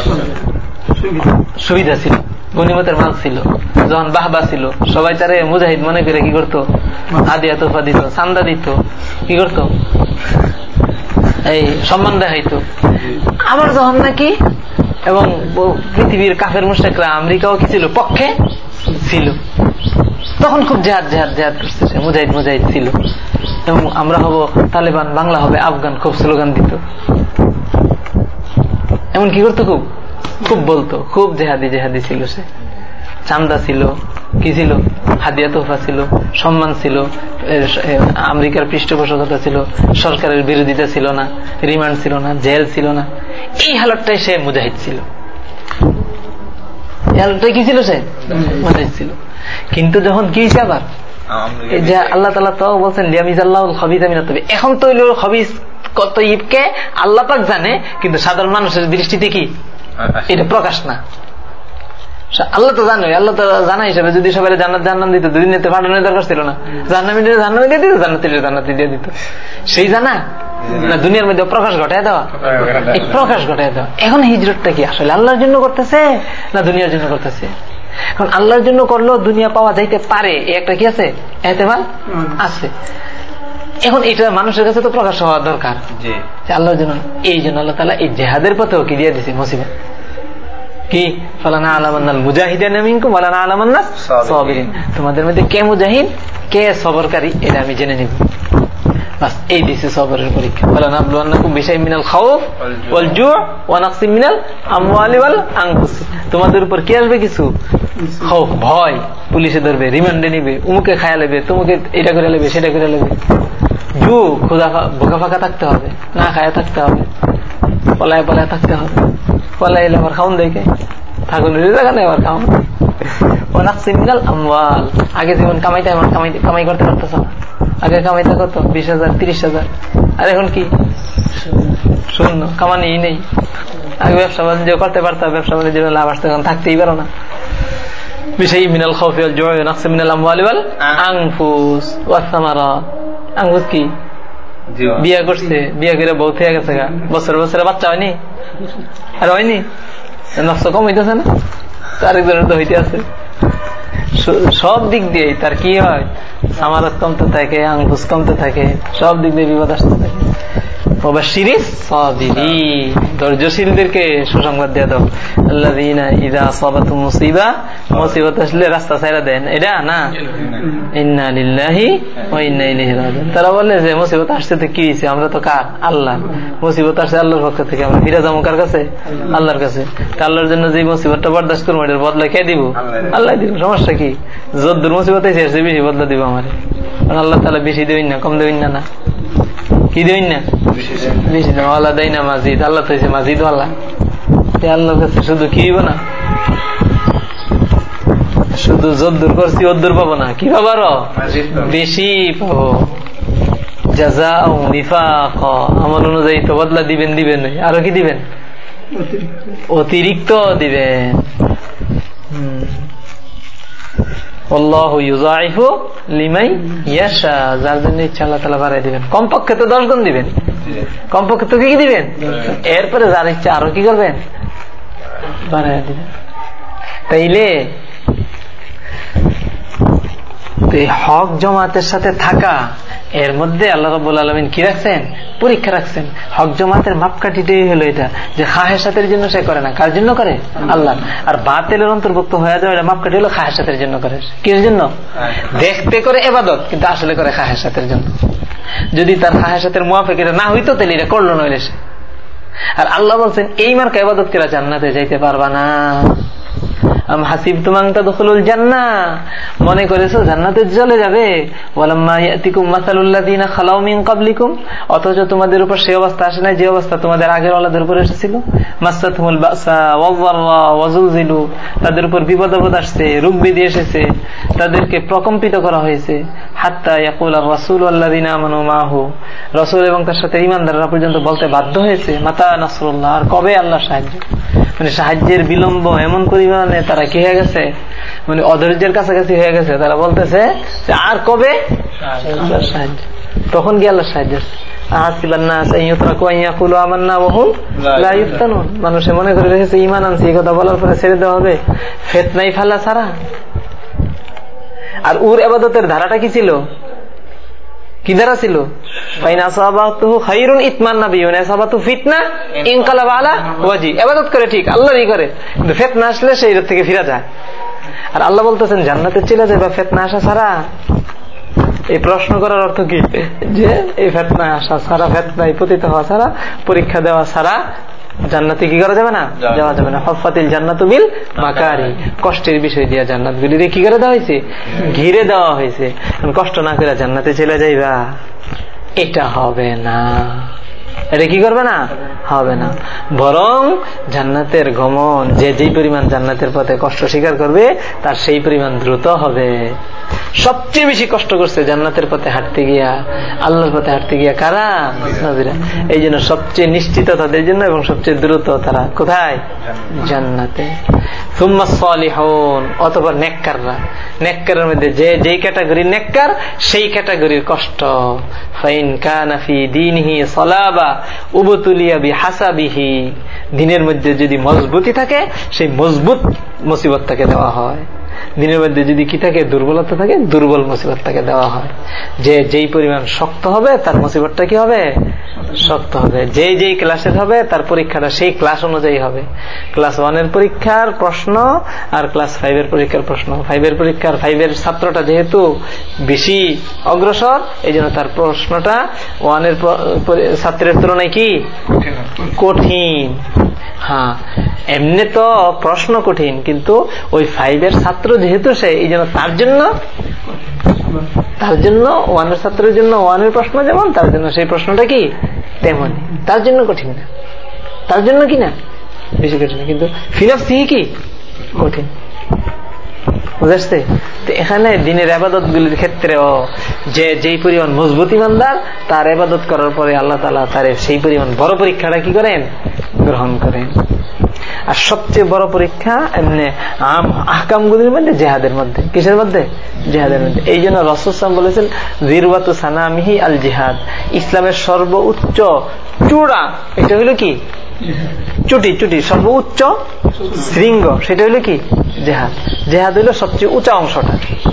সুবিধা ছিল, গনিমতের মাল ছিল, যখন বাহবা ছিল, সবাই তারে মুজাহিদ মনে করে কি করতো, হাদিয়া তোফা দিত, চান্দা দিত, কি করতো, এই সম্মান দেখাইতো। আবার যখন নাকি এবং পৃথিবীর কাফের মুশরিকরা, আমেরিকাও কি ছিল, পক্ষে ছিল, তখন খুব জেহাদ জেহাদ জেহাদ করছে, মুজাহিদ মুজাহিদ ছিল। এবং আমরা হব তালেবান, বাংলা হবে আফগান, খুব স্লোগান দিত, এমন কি করতো, খুব খুব বলতো, খুব জেহাদি জেহাদি ছিল সে। চান্দা ছিল, কি ছিল, হাদিয়া তোহফা ছিল, সম্মান ছিল, আমেরিকার পৃষ্ঠপোষকতা ছিল, সরকারের বিরোধিতা ছিল না, রিমান্ড ছিল না, জেল ছিল না। এই হালতটাই সে মুজাহিদ ছিল, এই হালতটাই কি ছিল, সে মুজাহিদ ছিল। কিন্তু যখন কি হয়েছে আবার, এই যে আল্লাহ তাআলা তো বলছেন লিয়ামিজাল্লাহুল খাবিসা মিনাত তাইয়্যিব, এখন তো হইল খাবিস তাইয়্যিবকে আল্লাহ পাক জানে, কিন্তু সাধারণ মানুষের দৃষ্টিতে কি এটা প্রকাশ না। আল্লাহ তো জানে, আল্লাহ তো জানা হিসেবে যদি সবাই জান্নাত জাহান্নাম দিত, দুনিয়াতে পাঠানোর দরকার ছিল না, জাহান্নামী দিলে জাহান্নামী দিয়ে দিত, জান্নাতীদের জান্নাতি দিয়ে দিত। সেই জানা না দুনিয়ার মধ্যে প্রকাশ ঘটায় দেওয়া, এই প্রকাশ ঘটায় দেওয়া। এখন হিজরতটা কি আসলে আল্লাহর জন্য করতেছে না দুনিয়ার জন্য করতেছে? কারণ আল্লাহর জন্য করলেও দুনিয়া পাওয়া যাইতে পারে, এই একটা কি আছে, এহতেমাল আছে। এখন এটা মানুষের কাছে তো প্রকাশ হওয়া দরকার যে আল্লাহর জন্য। এই জন্য আল্লাহ তাআলা এই জিহাদের পথেও কি দিয়ে দিয়েছে মুসিবত, কি ফালানা আলামান্নাল মুজাহিদিনা মিনকুম ওয়ালানা আলামান্নাস সাবিরিন, তোমাদের মধ্যে কে মুজাহিদ কে সবরকারী এটা আমি জেনে নিব। বাস এই দিছে সবরের পরীক্ষা। ওয়ালানাবলুওয়ান্নাকুম বিশাইইন মিনাল খাউফ ওয়াল জু' ওয়া নাকসিম মিনাল আমওয়ালি ওয়াল আনফুস, তোমাদের উপর কি আসবে, কিছু খৌফ, ভয়, পুলিশে ধরবে, রিমান্ডে নিবে, উমুকে খায়া লেবে, তোমাকে এটা করে লেবে, সেটা করে লেবে। জু ক্ষুধা, ভোকা ফাঁকা থাকতে হবে, না খায়া থাকতে হবে, পলায় পলায় থাকতে হবে, পলায় এলে আবার খাউন দেখে থাকুনের জায়গা নেই আবার খাউন। ওয়া নাকসিম মিনাল আমওয়াল, আগে যেমন কামাইতে এমন কামাইতে কামাই করতে পারতেছ না, আগে কামাইতে কত বিশ হাজার তিরিশ হাজার, আর এখন কি শূন্য, কামানি নেই। আগে ব্যবসা বাণিজ্য করতে পারতাম, ব্যবসা বাণিজ্য লাভ আসতে, এখন থাকতেই পারো না। বিশাই মিনাল খাউফি ওয়াল জু'i ওয়া নাকসিম মিনাল আমওয়ালি ওয়াল আনফুস ওয়াস সামারাত। আনফুস কি, বিয়া করছে, বিয়া করে বউ থেকে গেছে গা, বছর বছরে বাচ্চা হয়নি, আর হয়নি, নষ্ট কম হইতেছে না, আরেকজনের তো হইতে আছে। সব দিক দিয়ে তার কি হয়, সামারাত কমতে থাকে, আনফুস কমতে থাকে, সব দিক দিয়ে বিপদ আসতে থাকে। মুবাশশিরিস সাবিরিন, ধৈর্যশীলদেরকে সুসংবাদ দিয়ে দাও। আল্লাযীনা ইযা আসাবাতুহুম মুসিবা, মুসিবত আসলে রাস্তা ছাইড়া দেন, এটা না ইন্না লিল্লাহি ওয়া ইন্না ইলাইহি রাজিউন। তারা বলে যে মুসিবত আসছে তো কি হয়েছে, আমরা তো কার, আল্লাহ, মুসিবত আসছে আল্লাহর পক্ষ থেকে, আমরা ফিরে যাবো কার কাছে, আল্লাহর কাছে। তা আল্লাহর জন্য যে মুসিবতটা বরদাস্ত করবো এটার বদলা কে দিব, আল্লাহ দিব। সমস্যা কি, যদ্দুর মুসিবত এসে আসছে বেশি বদলা দিব আমারে, কারণ আল্লাহ তাআলা বেশি দেবেন না, কম দেবেন না, না কি দেবেন না, বেশি দেবেন। আল্লাহ দেয় না মাজিদ, আল্লাহ তো হয়েছে মাজিদ আল্লাহ। আল্লাহর কাছে শুধু কি হইব না, শুধু যদ্দুর করছি অদ্দুর পাবো না, কি পাবো আরো বেশি পাবো। জাযাউ ওয়াফাকা, আমল অনুযায়ী তো বদলা দিবেন দিবেন, আরো কি দিবেন, অতিরিক্ত দিবেন। আল্লাহু ইউযাইফু লিমান ইয়াশা, যার জন্য ইচ্ছা আল্লাহ তাআলা বাড়ায় দিবেন। কমপক্ষে তো দশ গুণ দিবেন, কমপক্ষে তো কি দিবেন, এরপরে যার ইচ্ছা আরো কি করবেন, বাড়ায় দিবেন। তাইলে হক জমাতের সাথে থাকা, এর মধ্যে আল্লাহ রাব্বুল আলামিন কি রাখছেন, পরীক্ষা রাখছেন। হক জমাতের মাপকাঠিটাই হলো এটা, যে খাহেসাতের জন্য সে করে না, কার জন্য করে, আল্লাহ। আর বাতিলের অন্তর্ভুক্ত হয়ে যাওয়া মাপকাঠি হলো খাহেসাতের জন্য করে। কিসের জন্য, দেখতে করে ইবাদত কিন্তু আসলে করে খাহেসাতের জন্য। যদি তার খাহেসাতের মুয়াফিক এটা না হইতো তাহলে এটা করলো নইলে সে। আর আল্লাহ বলছেন এই মার্কা ইবাদত করে জান্নাতে যাইতে পারবা না। আম হাসিবতুম আন তাদখুলুল জান্নাহ, মনে করেছো জান্নাতে চলে যাবে। ওয়ালাম্মা ইয়াতিকুম মাসালুল লাযিনা খালাউ মিন ক্বাবলিকুম, অথচ তোমাদের উপর সেই অবস্থা আসে না যে অবস্থা তোমাদের আগের ওয়ালাদের উপর এসেছিল। মাসাতুহুল বাসা ওয়ায-যাররা ওয়াযুলজিলু, তাদের উপর বিপদ আপদ আসছে, রোগ ব্যাধি এসেছে, তাদেরকে প্রকম্পিত করা হয়েছে। হাত্তা ইয়াকুলার রাসূলু ওয়াল্লাযিনা আমানু মাহু, রাসূল এবং তার সাথে ঈমানদাররা পর্যন্ত বলতে বাধ্য হয়েছে, মাতা নাসরুল্লাহ, আর কবে আল্লাহর সাহায্য। মানে সাহায্যের বিলম্ব এমন পরিমাণে তারা কি হয়ে গেছে, মানে অধৈর্যের কাছাকাছি হয়ে গেছে। তারা বলতেছে যে আর কবে আল্লাহর সাহায্য, তখন কি আল্লাহর সাহায্য। মানুষে মনে করে রেখেছে ঈমান আনছে, এই কথা বলার পরে ছেড়ে দেওয়া হবে, ফিতনায় ফেলা ছাড়া। আর ওর ইবাদতের ধারাটা কি ছিল, কি ধারা ছিল, ইবাদত করে ঠিক আল্লাহরই করে, কিন্তু ফিতনা আসলে সেই থেকে ফিরে যায়। আর আল্লাহ বলতেছেন জান্নাতে চলে যায় বা ফিতনা আসা ছাড়া। এই প্রশ্ন করার অর্থ কি, যে এই ফিতনা আসা ছাড়া, ফিতনায় পতিত হওয়া ছাড়া, পরীক্ষা দেওয়া ছাড়া জান্নাতে কি করা যাবে না, যাওয়া যাবে না। হফাতিল জান্নাতু বিল মাকারি, কষ্টের বিষয় দিয়ে জান্নাত গুলিরে কি করে দেওয়া হয়েছে, ঘিরে দেওয়া হয়েছে। কষ্ট না করে জান্নাতে চলে যাইবা, এটা হবে না। এটা কি করবে না, হবে না। বরং জান্নাতের গমন, যে যেই পরিমাণ জান্নাতের পথে কষ্ট স্বীকার করবে তার সেই পরিমাণ দ্রুত হবে। সবচেয়ে বেশি কষ্ট করছে জান্নাতের পথে হাঁটতে গিয়া, আল্লাহর পথে হাঁটতে গিয়া কারা, নবীরা। এই জন্য সবচেয়ে নিশ্চিত তাদের জন্য এবং সবচেয়ে দ্রুত তারা কোথায়, জান্নাতে। সুম্মা সালিহুন, অথবা নেককাররা। নেককারের মধ্যে যে যেই ক্যাটাগরি নেককার, সেই ক্যাটাগরির কষ্ট। ফাইন কানা ফি দীনিহি সালাবা উবতুলিয়া বিহাসাবিহি, দিনের মধ্যে যদি মজবুতি থাকে সেই মজবুত মুসিবত তাকে দেওয়া হয়। দিনের মধ্যে যদি কি থাকে, দুর্বলতা থাকে, দুর্বল মুসিবত তাকে দেওয়া হয়। যে যেই পরিমাণ শক্ত হবে তার মুসিবতটা কি হবে, শক্ত হবে। যেই যেই ক্লাসের হবে তার পরীক্ষাটা সেই ক্লাস অনুযায়ী হবে। ক্লাস ওয়ানের পরীক্ষার প্রশ্ন আর ক্লাস ফাইভের পরীক্ষার প্রশ্ন, ফাইভের পরীক্ষার ফাইভের ছাত্রটা যেহেতু বেশি অগ্রসর, এই জন্য তার প্রশ্নটা ওয়ানের ছাত্রের তুলনায় কি কঠিন। হ্যাঁ, এমনি তো প্রশ্ন কঠিন, কিন্তু ওই ফাইভের ছাত্র যেহেতু সে, এই জন্য তার জন্য তার জন্য ওয়ানের ছাত্রের জন্য ওয়ানের প্রশ্ন যেমন, তার জন্য সেই প্রশ্নটা কি তেমন, তার জন্য কঠিন না, তার জন্য কি না বেশি কঠিন, কিন্তু ফিনাফসিহি কি কঠিন। বুঝতে? তো এখানে দিনের ইবাদত গুলির ক্ষেত্রেও যে যেই পরিমাণ মজবুত ইমানদার, তার ইবাদত করার পরে আল্লাহ তাআলা তার সেই পরিমাণ বড় পরীক্ষাটা কি করেন, গ্রহণ করেন। আর সবচেয়ে বড় পরীক্ষা এমনি আহকামগুলির মধ্যে জিহাদের মধ্যে, কিসের মধ্যে, জিহাদের মধ্যে। এই জন্য রাসূল সাল্লাল্লাহু আলাইহি ওয়াসাল্লাম বলেছেন যিরওয়াতু সানামিহি আল জিহাদ, ইসলামের সর্বোচ্চ চূড়া এটা হলো কি, চুটি চুটি সর্বোচ্চ শৃঙ্গ, সেটা হলো কি জিহাদ। জিহাদ হলো সবচেয়ে উঁচা অংশটা।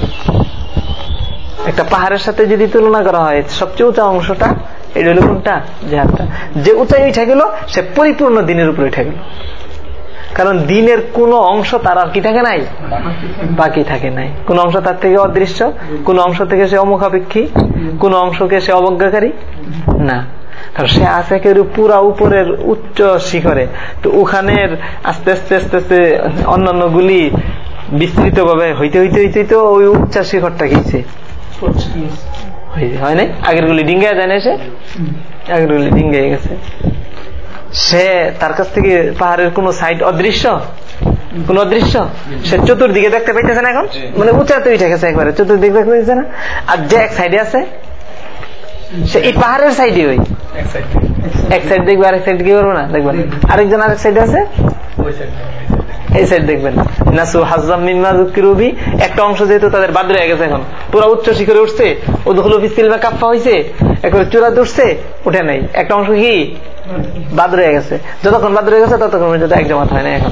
একটা পাহাড়ের সাথে যদি তুলনা করা হয়, সবচেয়ে উঁচা অংশটা এটা হলো কোনটা, জিহাদটা। যে উঁচাই উঠে গেল সে পরিপূর্ণ দিনের উপরে উঠে গেল। কারণ দিনের কোন অংশ তার আর কি থাকে নাই, বাকি থাকে নাই। কোন অংশ তার থেকে অদৃশ্য, কোন অংশ থেকে সে অমুখাপেক্ষী, কোন অংশকে সে অবজ্ঞাকারী না। কারণ সে আছে কেউ পুরা উপরের উচ্চ শিখরে, তো ওখানের আস্তে আস্তে আস্তে আস্তে অন্যান্য গুলি বিস্তৃত ভাবে হইতে হইতে হইতে তো ওই উচ্চ শিখরটা গেছে, হয় নাই? আগের গুলি ডিঙ্গা যায় না, সে আগের গুলি ডিঙ্গে গেছে। সে তার কাছ থেকে পাহাড়ের কোন সাইড অদৃশ্য, কোন অদৃশ্য, সে চতুর্দিকে দেখতে পাইতেছে না এখন, মানে উঁচাতে উঠে গেছে একবারে, চতুর্দিকে দেখতে পাইতেছে না। আর যে এক সাইডে আছে সে এই পাহাড়ের সাইডে, ওই এক সাইড দেখবে, আরেক সাইড কি করবো না দেখবেন, আরেকজন আরেক সাইডে আছে, এই সাইড দেখবেন নাসু হাজ্জাম মিম্মা যুকিরু বিহি, একটা অংশ যেহেতু তাদের বাদ রয়ে গেছে, এখন পুরো উচ্চ শিখরে উঠছে, উদখুলু ফিস সিলমি কাফা হয়েছে, একেবারে চূড়াতে উঠছে, উঠে নাই, একটা অংশ কি বাদ রয়ে গেছে। যতক্ষণ বাদ রয়ে গেছে ততক্ষণ পর্যন্ত এক জামাত হয় না, এখন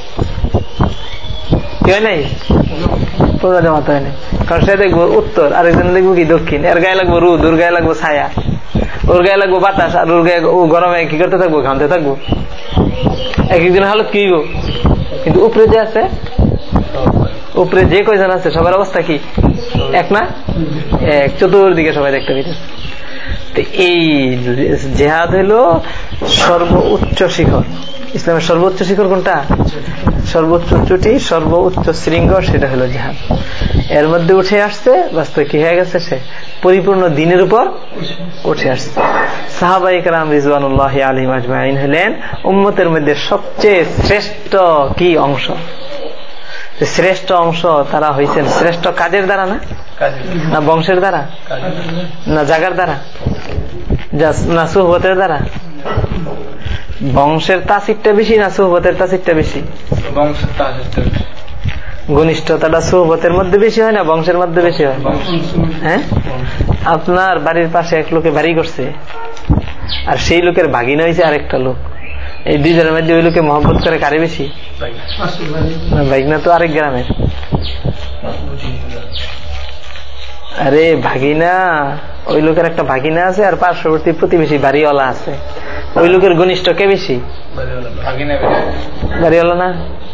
কি হয় নাই, পুরো জামাত হয় নাই। কারণ সে দেখবো উত্তর, আরেকজন দেখবো কি দক্ষিণ, এর গায়ে লাগবো রোদ, ওর গায়ে লাগবো ছায়া, ওর গায়ে লাগবো বাতাস, আর ওর গায়ে ও গরমে কি করতে থাকবো, ঘামতে থাকবো। এক একজন হালত কি হইব, কিন্তু উপরে যে আছে, উপরে যে কয়জন আছে সবার অবস্থা কি এক না, এক, চতুর্দিকে সবাই দেখতে পেতেছে। এই জিহাদ হলো সর্বোচ্চ শিখর। ইসলামের সর্বোচ্চ শিখর কোনটা, সর্বোচ্চ চুটি, সর্বোচ্চ শৃঙ্গ, সেটা হলো জিহাদ। এর মধ্যে উঠে আসছে, বাস্তবে কি হয়ে গেছে, সে পরিপূর্ণ দিনের উপর উঠে আসছে। সাহাবায়ে কেরাম রিজওয়ানুল্লাহি আলাইহিম আজমাইন হলেন উম্মতের মধ্যে সবচেয়ে শ্রেষ্ঠ কি অংশ, শ্রেষ্ঠ অংশ তারা হয়েছেন শ্রেষ্ঠ কাজের দ্বারা না, না বংশের দ্বারা, না জাগার দ্বারা, না সুহবতের দ্বারা। বংশের তাসিরটা বেশি না সুহবতের তাসিরটা বেশি? বংশের তাসিরটা বেশি। ঘনিষ্ঠতাটা সুহবতের মধ্যে বেশি হয় না বংশের মধ্যে বেশি হয়? হ্যাঁ, আপনার বাড়ির পাশে এক লোকে বাড়ি করছে, আর সেই লোকের ভাগিনা হয়েছে আরেকটা লোক, এই দুইজনের মধ্যে ওই লোকে মহব্বত করে কারে বেশি? ভাগিনা তো আরেক গ্রামের। আরে ভাগিনা, ওই লোকের একটা ভাগিনা আছে, আর পার্শ্ববর্তী প্রতিবেশী বাড়িওয়ালা আছে, ওই লোকের ঘনিষ্ঠ কে বেশি? বাড়িওয়ালা না,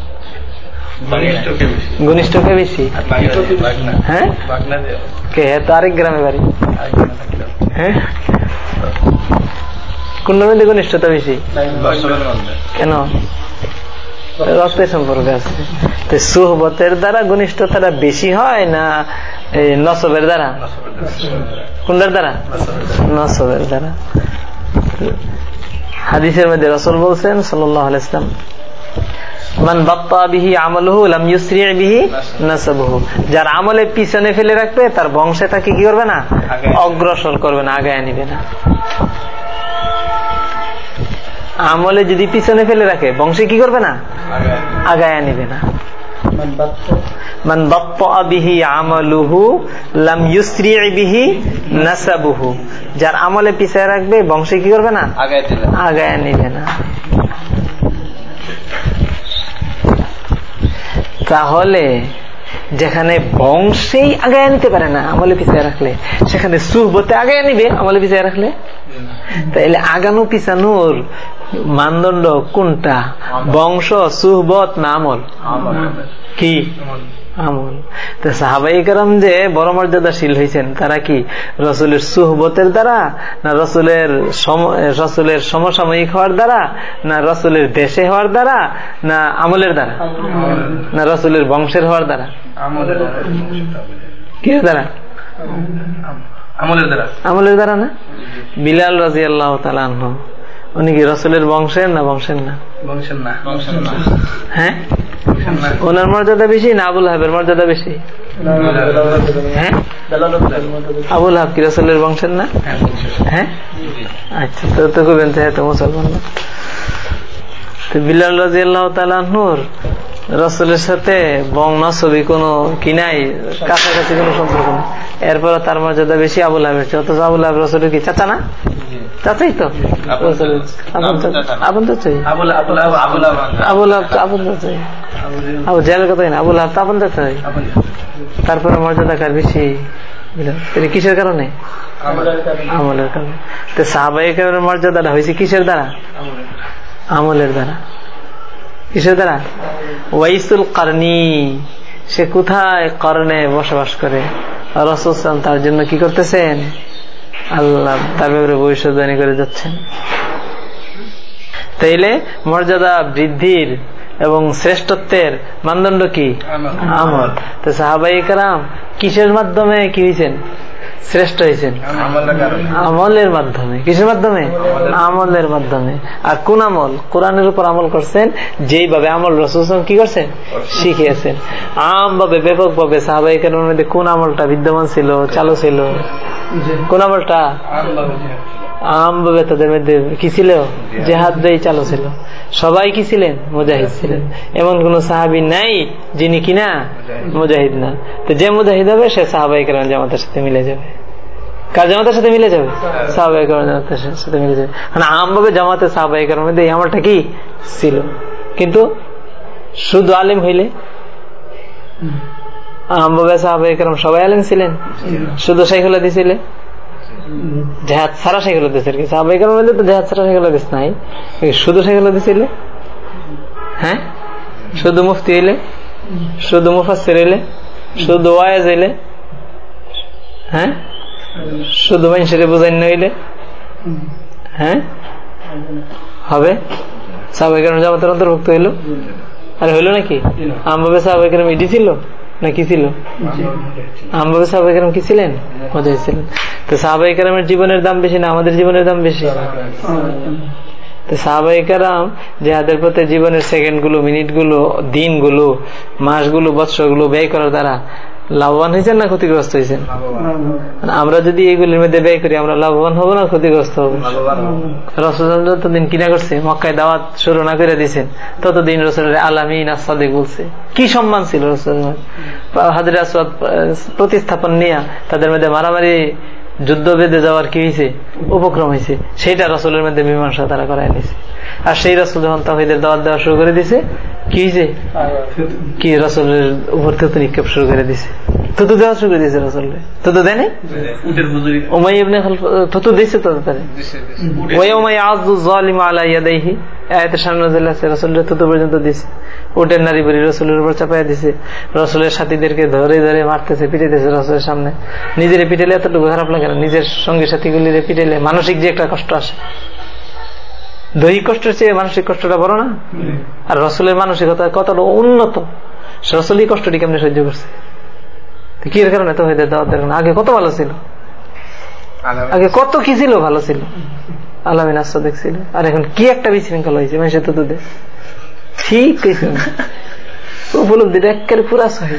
ঘনিষ্ঠ কে বেশি? হ্যাঁ, কে তো আরেক গ্রামে বাড়ি। হ্যাঁ, কোন মধ্যে ঘনিষ্ঠতা বেশি? কেন? রক্তের সম্পর্ক আছে। তো সুহবতের দ্বারা ঘনিষ্ঠতাটা বেশি হয় না নসবের দ্বারা? কোনটার দ্বারা? নসবের দ্বারা। হাদিসের মধ্যে রাসূল বলছেন সাল্লাল্লাহু আলাইহি ওয়াসাল্লাম, মান বাত্তা বিহি আমালুহু লাম ইউসরি বিহি নাসাবুহু, যার আমলে পিছনে ফেলে রাখবে তার বংশে তাকে কি করবে না, অগ্রসর করবে না, আগায় নিবে না। আমলে যদি পিছনে ফেলে রাখে বংশে কি করবে না, আগায় নিবে না। মান বাত্তা বিহি আমালুহু লাম ইউসরি বিহি নাসাবুহু, যার আমলে পিছনে রাখবে বংশে কি করবে না, আগায় নিবে না। তাহলে যেখানে বংশেই আগায় নিতে পারে না আমলে পিছিয়ে রাখলে, সেখানে সুহবতে আগায় নিবে আমলে পিছিয়ে রাখলে? তাইলে আগানো পিছানোর মানদণ্ড কোনটা, বংশ, সুহবত না আমল? কি আমল। তো সাহাবায়ে কেরাম যে বড় মর্যাদাশীল হয়েছেন, তারা কি রাসূলের সুহবতের দ্বারা, না রাসূলের রাসূলের সমসাময়িক হওয়ার দ্বারা, না রাসূলের দেশে হওয়ার দ্বারা, না আমলের দ্বারা, না রাসূলের বংশের হওয়ার দ্বারা? কি দ্বারা? আমলের দ্বারা। আমলের দ্বারা না? বিলাল রাদিয়াল্লাহু তাআলা আনহু উনি কি রাসূলের বংশের না বংশের না? বংশের না। বংশের না। হ্যাঁ, ওনার মর্যাদা বেশি না আবুল হাবের মর্যাদা বেশি? হ্যাঁ, আবুল হাব কি রাসূলের বংশের না? হ্যাঁ, আচ্ছা, তো তো কইবেন তো এত মুসলমান না। তো বিলাল রাদিয়াল্লাহু তাআলা আনহুর রাসূলের সাথে বংশবি কোনো কি নাই, কাছাকাছি কোনো সম্পর্ক নেই, এরপর তার মর্যাদা বেশি আবুল হাবের চেয়ে। অথচ আবুল হাব রাসূলের কি চাচা না? চাচাই তো, আপন চাচাই। আবুল হাব আপন চাচাই, আবু জাহেলের কথাই না, আবুল হাব তো আপন চাচাই। তারপরে মর্যাদা কার বেশি? তিনি কিসের কারণে? আমলের কারণে। তো সাহাবায়ে কেরামের মর্যাদাটা হয়েছে কিসের দ্বারা? আমলের দ্বারা। কিসের দ্বারা? ওয়াইসুল কারনি, সে কোথায় করনে বসবাস করে, রাসূল সাল্লাল্লাহু আলাইহি ওয়াসাল্লাম তার জন্য কি করতেছেন? আল্লাহ তার ব্যাপারে ভবিষ্যদ্বাণী করে যাচ্ছেন। তাইলে মর্যাদা বৃদ্ধির এবং শ্রেষ্ঠত্বের মানদণ্ড কি? আমল। তো সাহাবায়ে কেরাম কিসের মাধ্যমে কি হয়েছেন? শ্রেষ্ঠ হয়েছেন? আমলের মাধ্যমে। কিসের মাধ্যমে? আমলের মাধ্যমে। আর কোন আমল? কোরআনের উপর আমল করছেন, যেইভাবে আমল রাসূল সাল্লাল্লাহু আলাইহি ওয়াসাল্লাম কি করছেন? শিখিয়েছেন। আমভাবে ব্যাপকভাবে সাহাবায়ে কেরামের মধ্যে কোন আমলটা বিদ্যমান ছিল, চালু ছিল? কোন আমলটা? আমভাবে তাদের মধ্যে কি ছিল? জেহাদ যেই চালু ছিল। সবাই কি ছিলেন? মুজাহিদ ছিলেন। এমন কোন সাহাবী নাই যিনি কিনা মুজাহিদ না। তো যে মুজাহিদ হবে সে সাহাবায়ে কেরাম জামাতের সাথে মিলে যাবে। কার জামাতের সাথে মিলে যাবে? সাহাবায়ে কেরাম জামাতের সাথে মিলে যাবে। মানে আমভাবে জামাতে সাহাবায়ে কেরামের মধ্যে এই আমলটা কি ছিল। কিন্তু শুধু আলেম হইলে, আমভাবে সাহাবায়ে কেরাম সবাই আলেম ছিলেন, শুধু শাইখুল হাদিস ছিলেন, জেহাদ ছাড়া শাইখুল হাদিস আর কি। সাহাবায়ে কেরামের মধ্যে তো জেহাদ ছাড়া শাইখুল হাদিস নাই, শুধু শাইখুল হাদিস হইলে, হ্যাঁ, শুধু মুফতি হইলে, শুধু মুফাসসির হইলে, শুধু ওয়াইজ হইলে, হ্যাঁ, শুধু মানুষের বুঝাইন হইলে, হ্যাঁ, হবে সাহাবায়ে কেরাম জামাতের অন্তর্ভুক্ত হইল? আর হইল নাকি? আমভাবে সাহাবায়ে কেরাম এটি ছিল না কি ছিল? আমভাবে সাহাবায়ে কেরাম কি ছিলেন? মুজাহিদ ছিলেন। তো সাহাবায়ে কেরামের জীবনের দাম বেশি না আমাদের জীবনের দাম বেশি? তো সাহাবায়ে কেরাম জিহাদের পথে জীবনের সেকেন্ড গুলো, মিনিট গুলো, দিন গুলো, মাসগুলো, বৎসর গুলো ব্যয় করার দ্বারা লাভবান হয়েছেন না ক্ষতিগ্রস্ত হয়েছেন? আমরা যদি এইগুলির মধ্যে ব্যয় করি আমরা লাভবান হবো না ক্ষতিগ্রস্ত হবো? রাসূল যতদিন কিনা করছে, মক্কায় দাওয়াত শুরু না করে দিয়েছেন, ততদিন রাসূলের আলামিন আস-সাদিক বলছে। কি সম্মান ছিল রাসূলের! হাজরে আসওয়াদ প্রতিস্থাপন নিয়ে তাদের মধ্যে মারামারি, যুদ্ধ বেঁধে যাওয়ার কি হয়েছে? উপক্রম হয়েছে। সেইটা রাসূলের মধ্যে মীমাংসা তারা করায় নিয়েছে। আর সেই রাসূল যখন তাওহীদের দাওয়াত দেওয়া শুরু করে দিয়েছে, কি হয়েছে? কি রাসূলের উপর থুতু নিক্ষেপ শুরু করে দিয়েছে, থুতু দেওয়া শুরু করে দিয়েছে। রাসূলকে থুতু দেয় নাই? উমাইয়া ইবনে খালফ থুতু দিয়েছে তো তাদের। ওয়ায়াউমা ইয়াযু যালিমু আলা ইয়াদাইহি, আয়াতের সামনে নাযিল আছে, রাসূলের থুতু পর্যন্ত দিয়েছে। উটের নারী বুড়ি রাসূলের উপর চাপাইয়া দিয়েছে, রাসূলের সাথীদেরকে ধরে ধরে মারতেছে, পিটাইতেছে রাসূলের সামনে। নিজের পিটাইলে এতটুকু খারাপ লাগে না? নিজের সঙ্গী সাথীগুলির পিটাইলে মানসিক যে একটা কষ্ট আসে, দৈহিক কষ্টের চেয়ে মানসিক কষ্টটা বড় না? আর রাসূলের মানসিকতা কতটা উন্নত, রাসূল এই কষ্টটি কেমনে সহ্য করছে? কি এর কারণে? তাওহীদের দাওয়াত দেওয়ার কারণে। আগে কত ভালো ছিল, আগে কত কি ছিল, ভালো ছিল, আলামিন আস-সাদিক ছিল। আর এখন কি একটা বিশৃঙ্খলা হয়েছে, মানুষের তো দে ঠিক কিছু উপলব্ধিটা একেবারে পুরা সহি।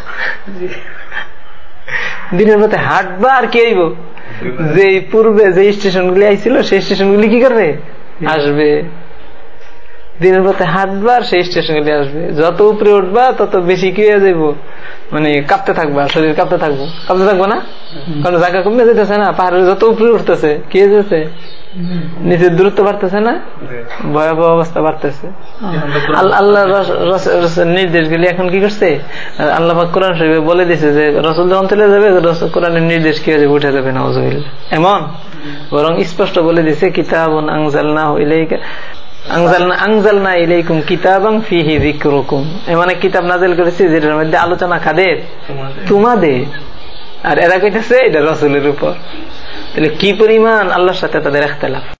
দিনের মধ্যে হাঁটবা আর কি আইব, যে পূর্বে যে স্টেশন গুলি আইছিল সেই স্টেশন গুলি কি করবে? আসবে। দিনের পথে হাঁটবা আর সেই স্টেশন গুলি আসবে। যত উপরে উঠবা তত বেশি কি হয়ে যাইব, মানে কাঁপতে থাকবা, শরীর কাঁপতে থাকবো, কাঁপতে থাকবো না? কারণ জায়গা কমে যেতেছে না, পাহাড়ের যত উপরে উঠতেছে কি হয়ে যাচ্ছে, নিচের দূরত্ব বাড়তেছে না, ভয়াবহ অবস্থা বাড়তেছে। আল্লাহ নির্দেশগুলি এখন কি করছে? আল্লাহ পাক কোরআন শরীফে বলে দিছে যে রাসূল যখন চলে যাবে কোরআনের নির্দেশ কি হয়ে যাবে, উঠে যাবে না এমন, বরং স্পষ্ট বলে দিছে কিতাবুন আনজালনাহু ইলাইকা আনজালনা আনজালনা ইলাইকুম কিতাবান ফীহি যিকরুকুম, এমন এক কিতাব নাযিল করেছি যেটার মধ্যে আলোচনা কাদের? তোমাদের। আর এরা কইতেছে এটা রাসূলের উপর। তাহলে কি পরিমাণ আল্লাহর সাথে তাদের ইখতিলাফ।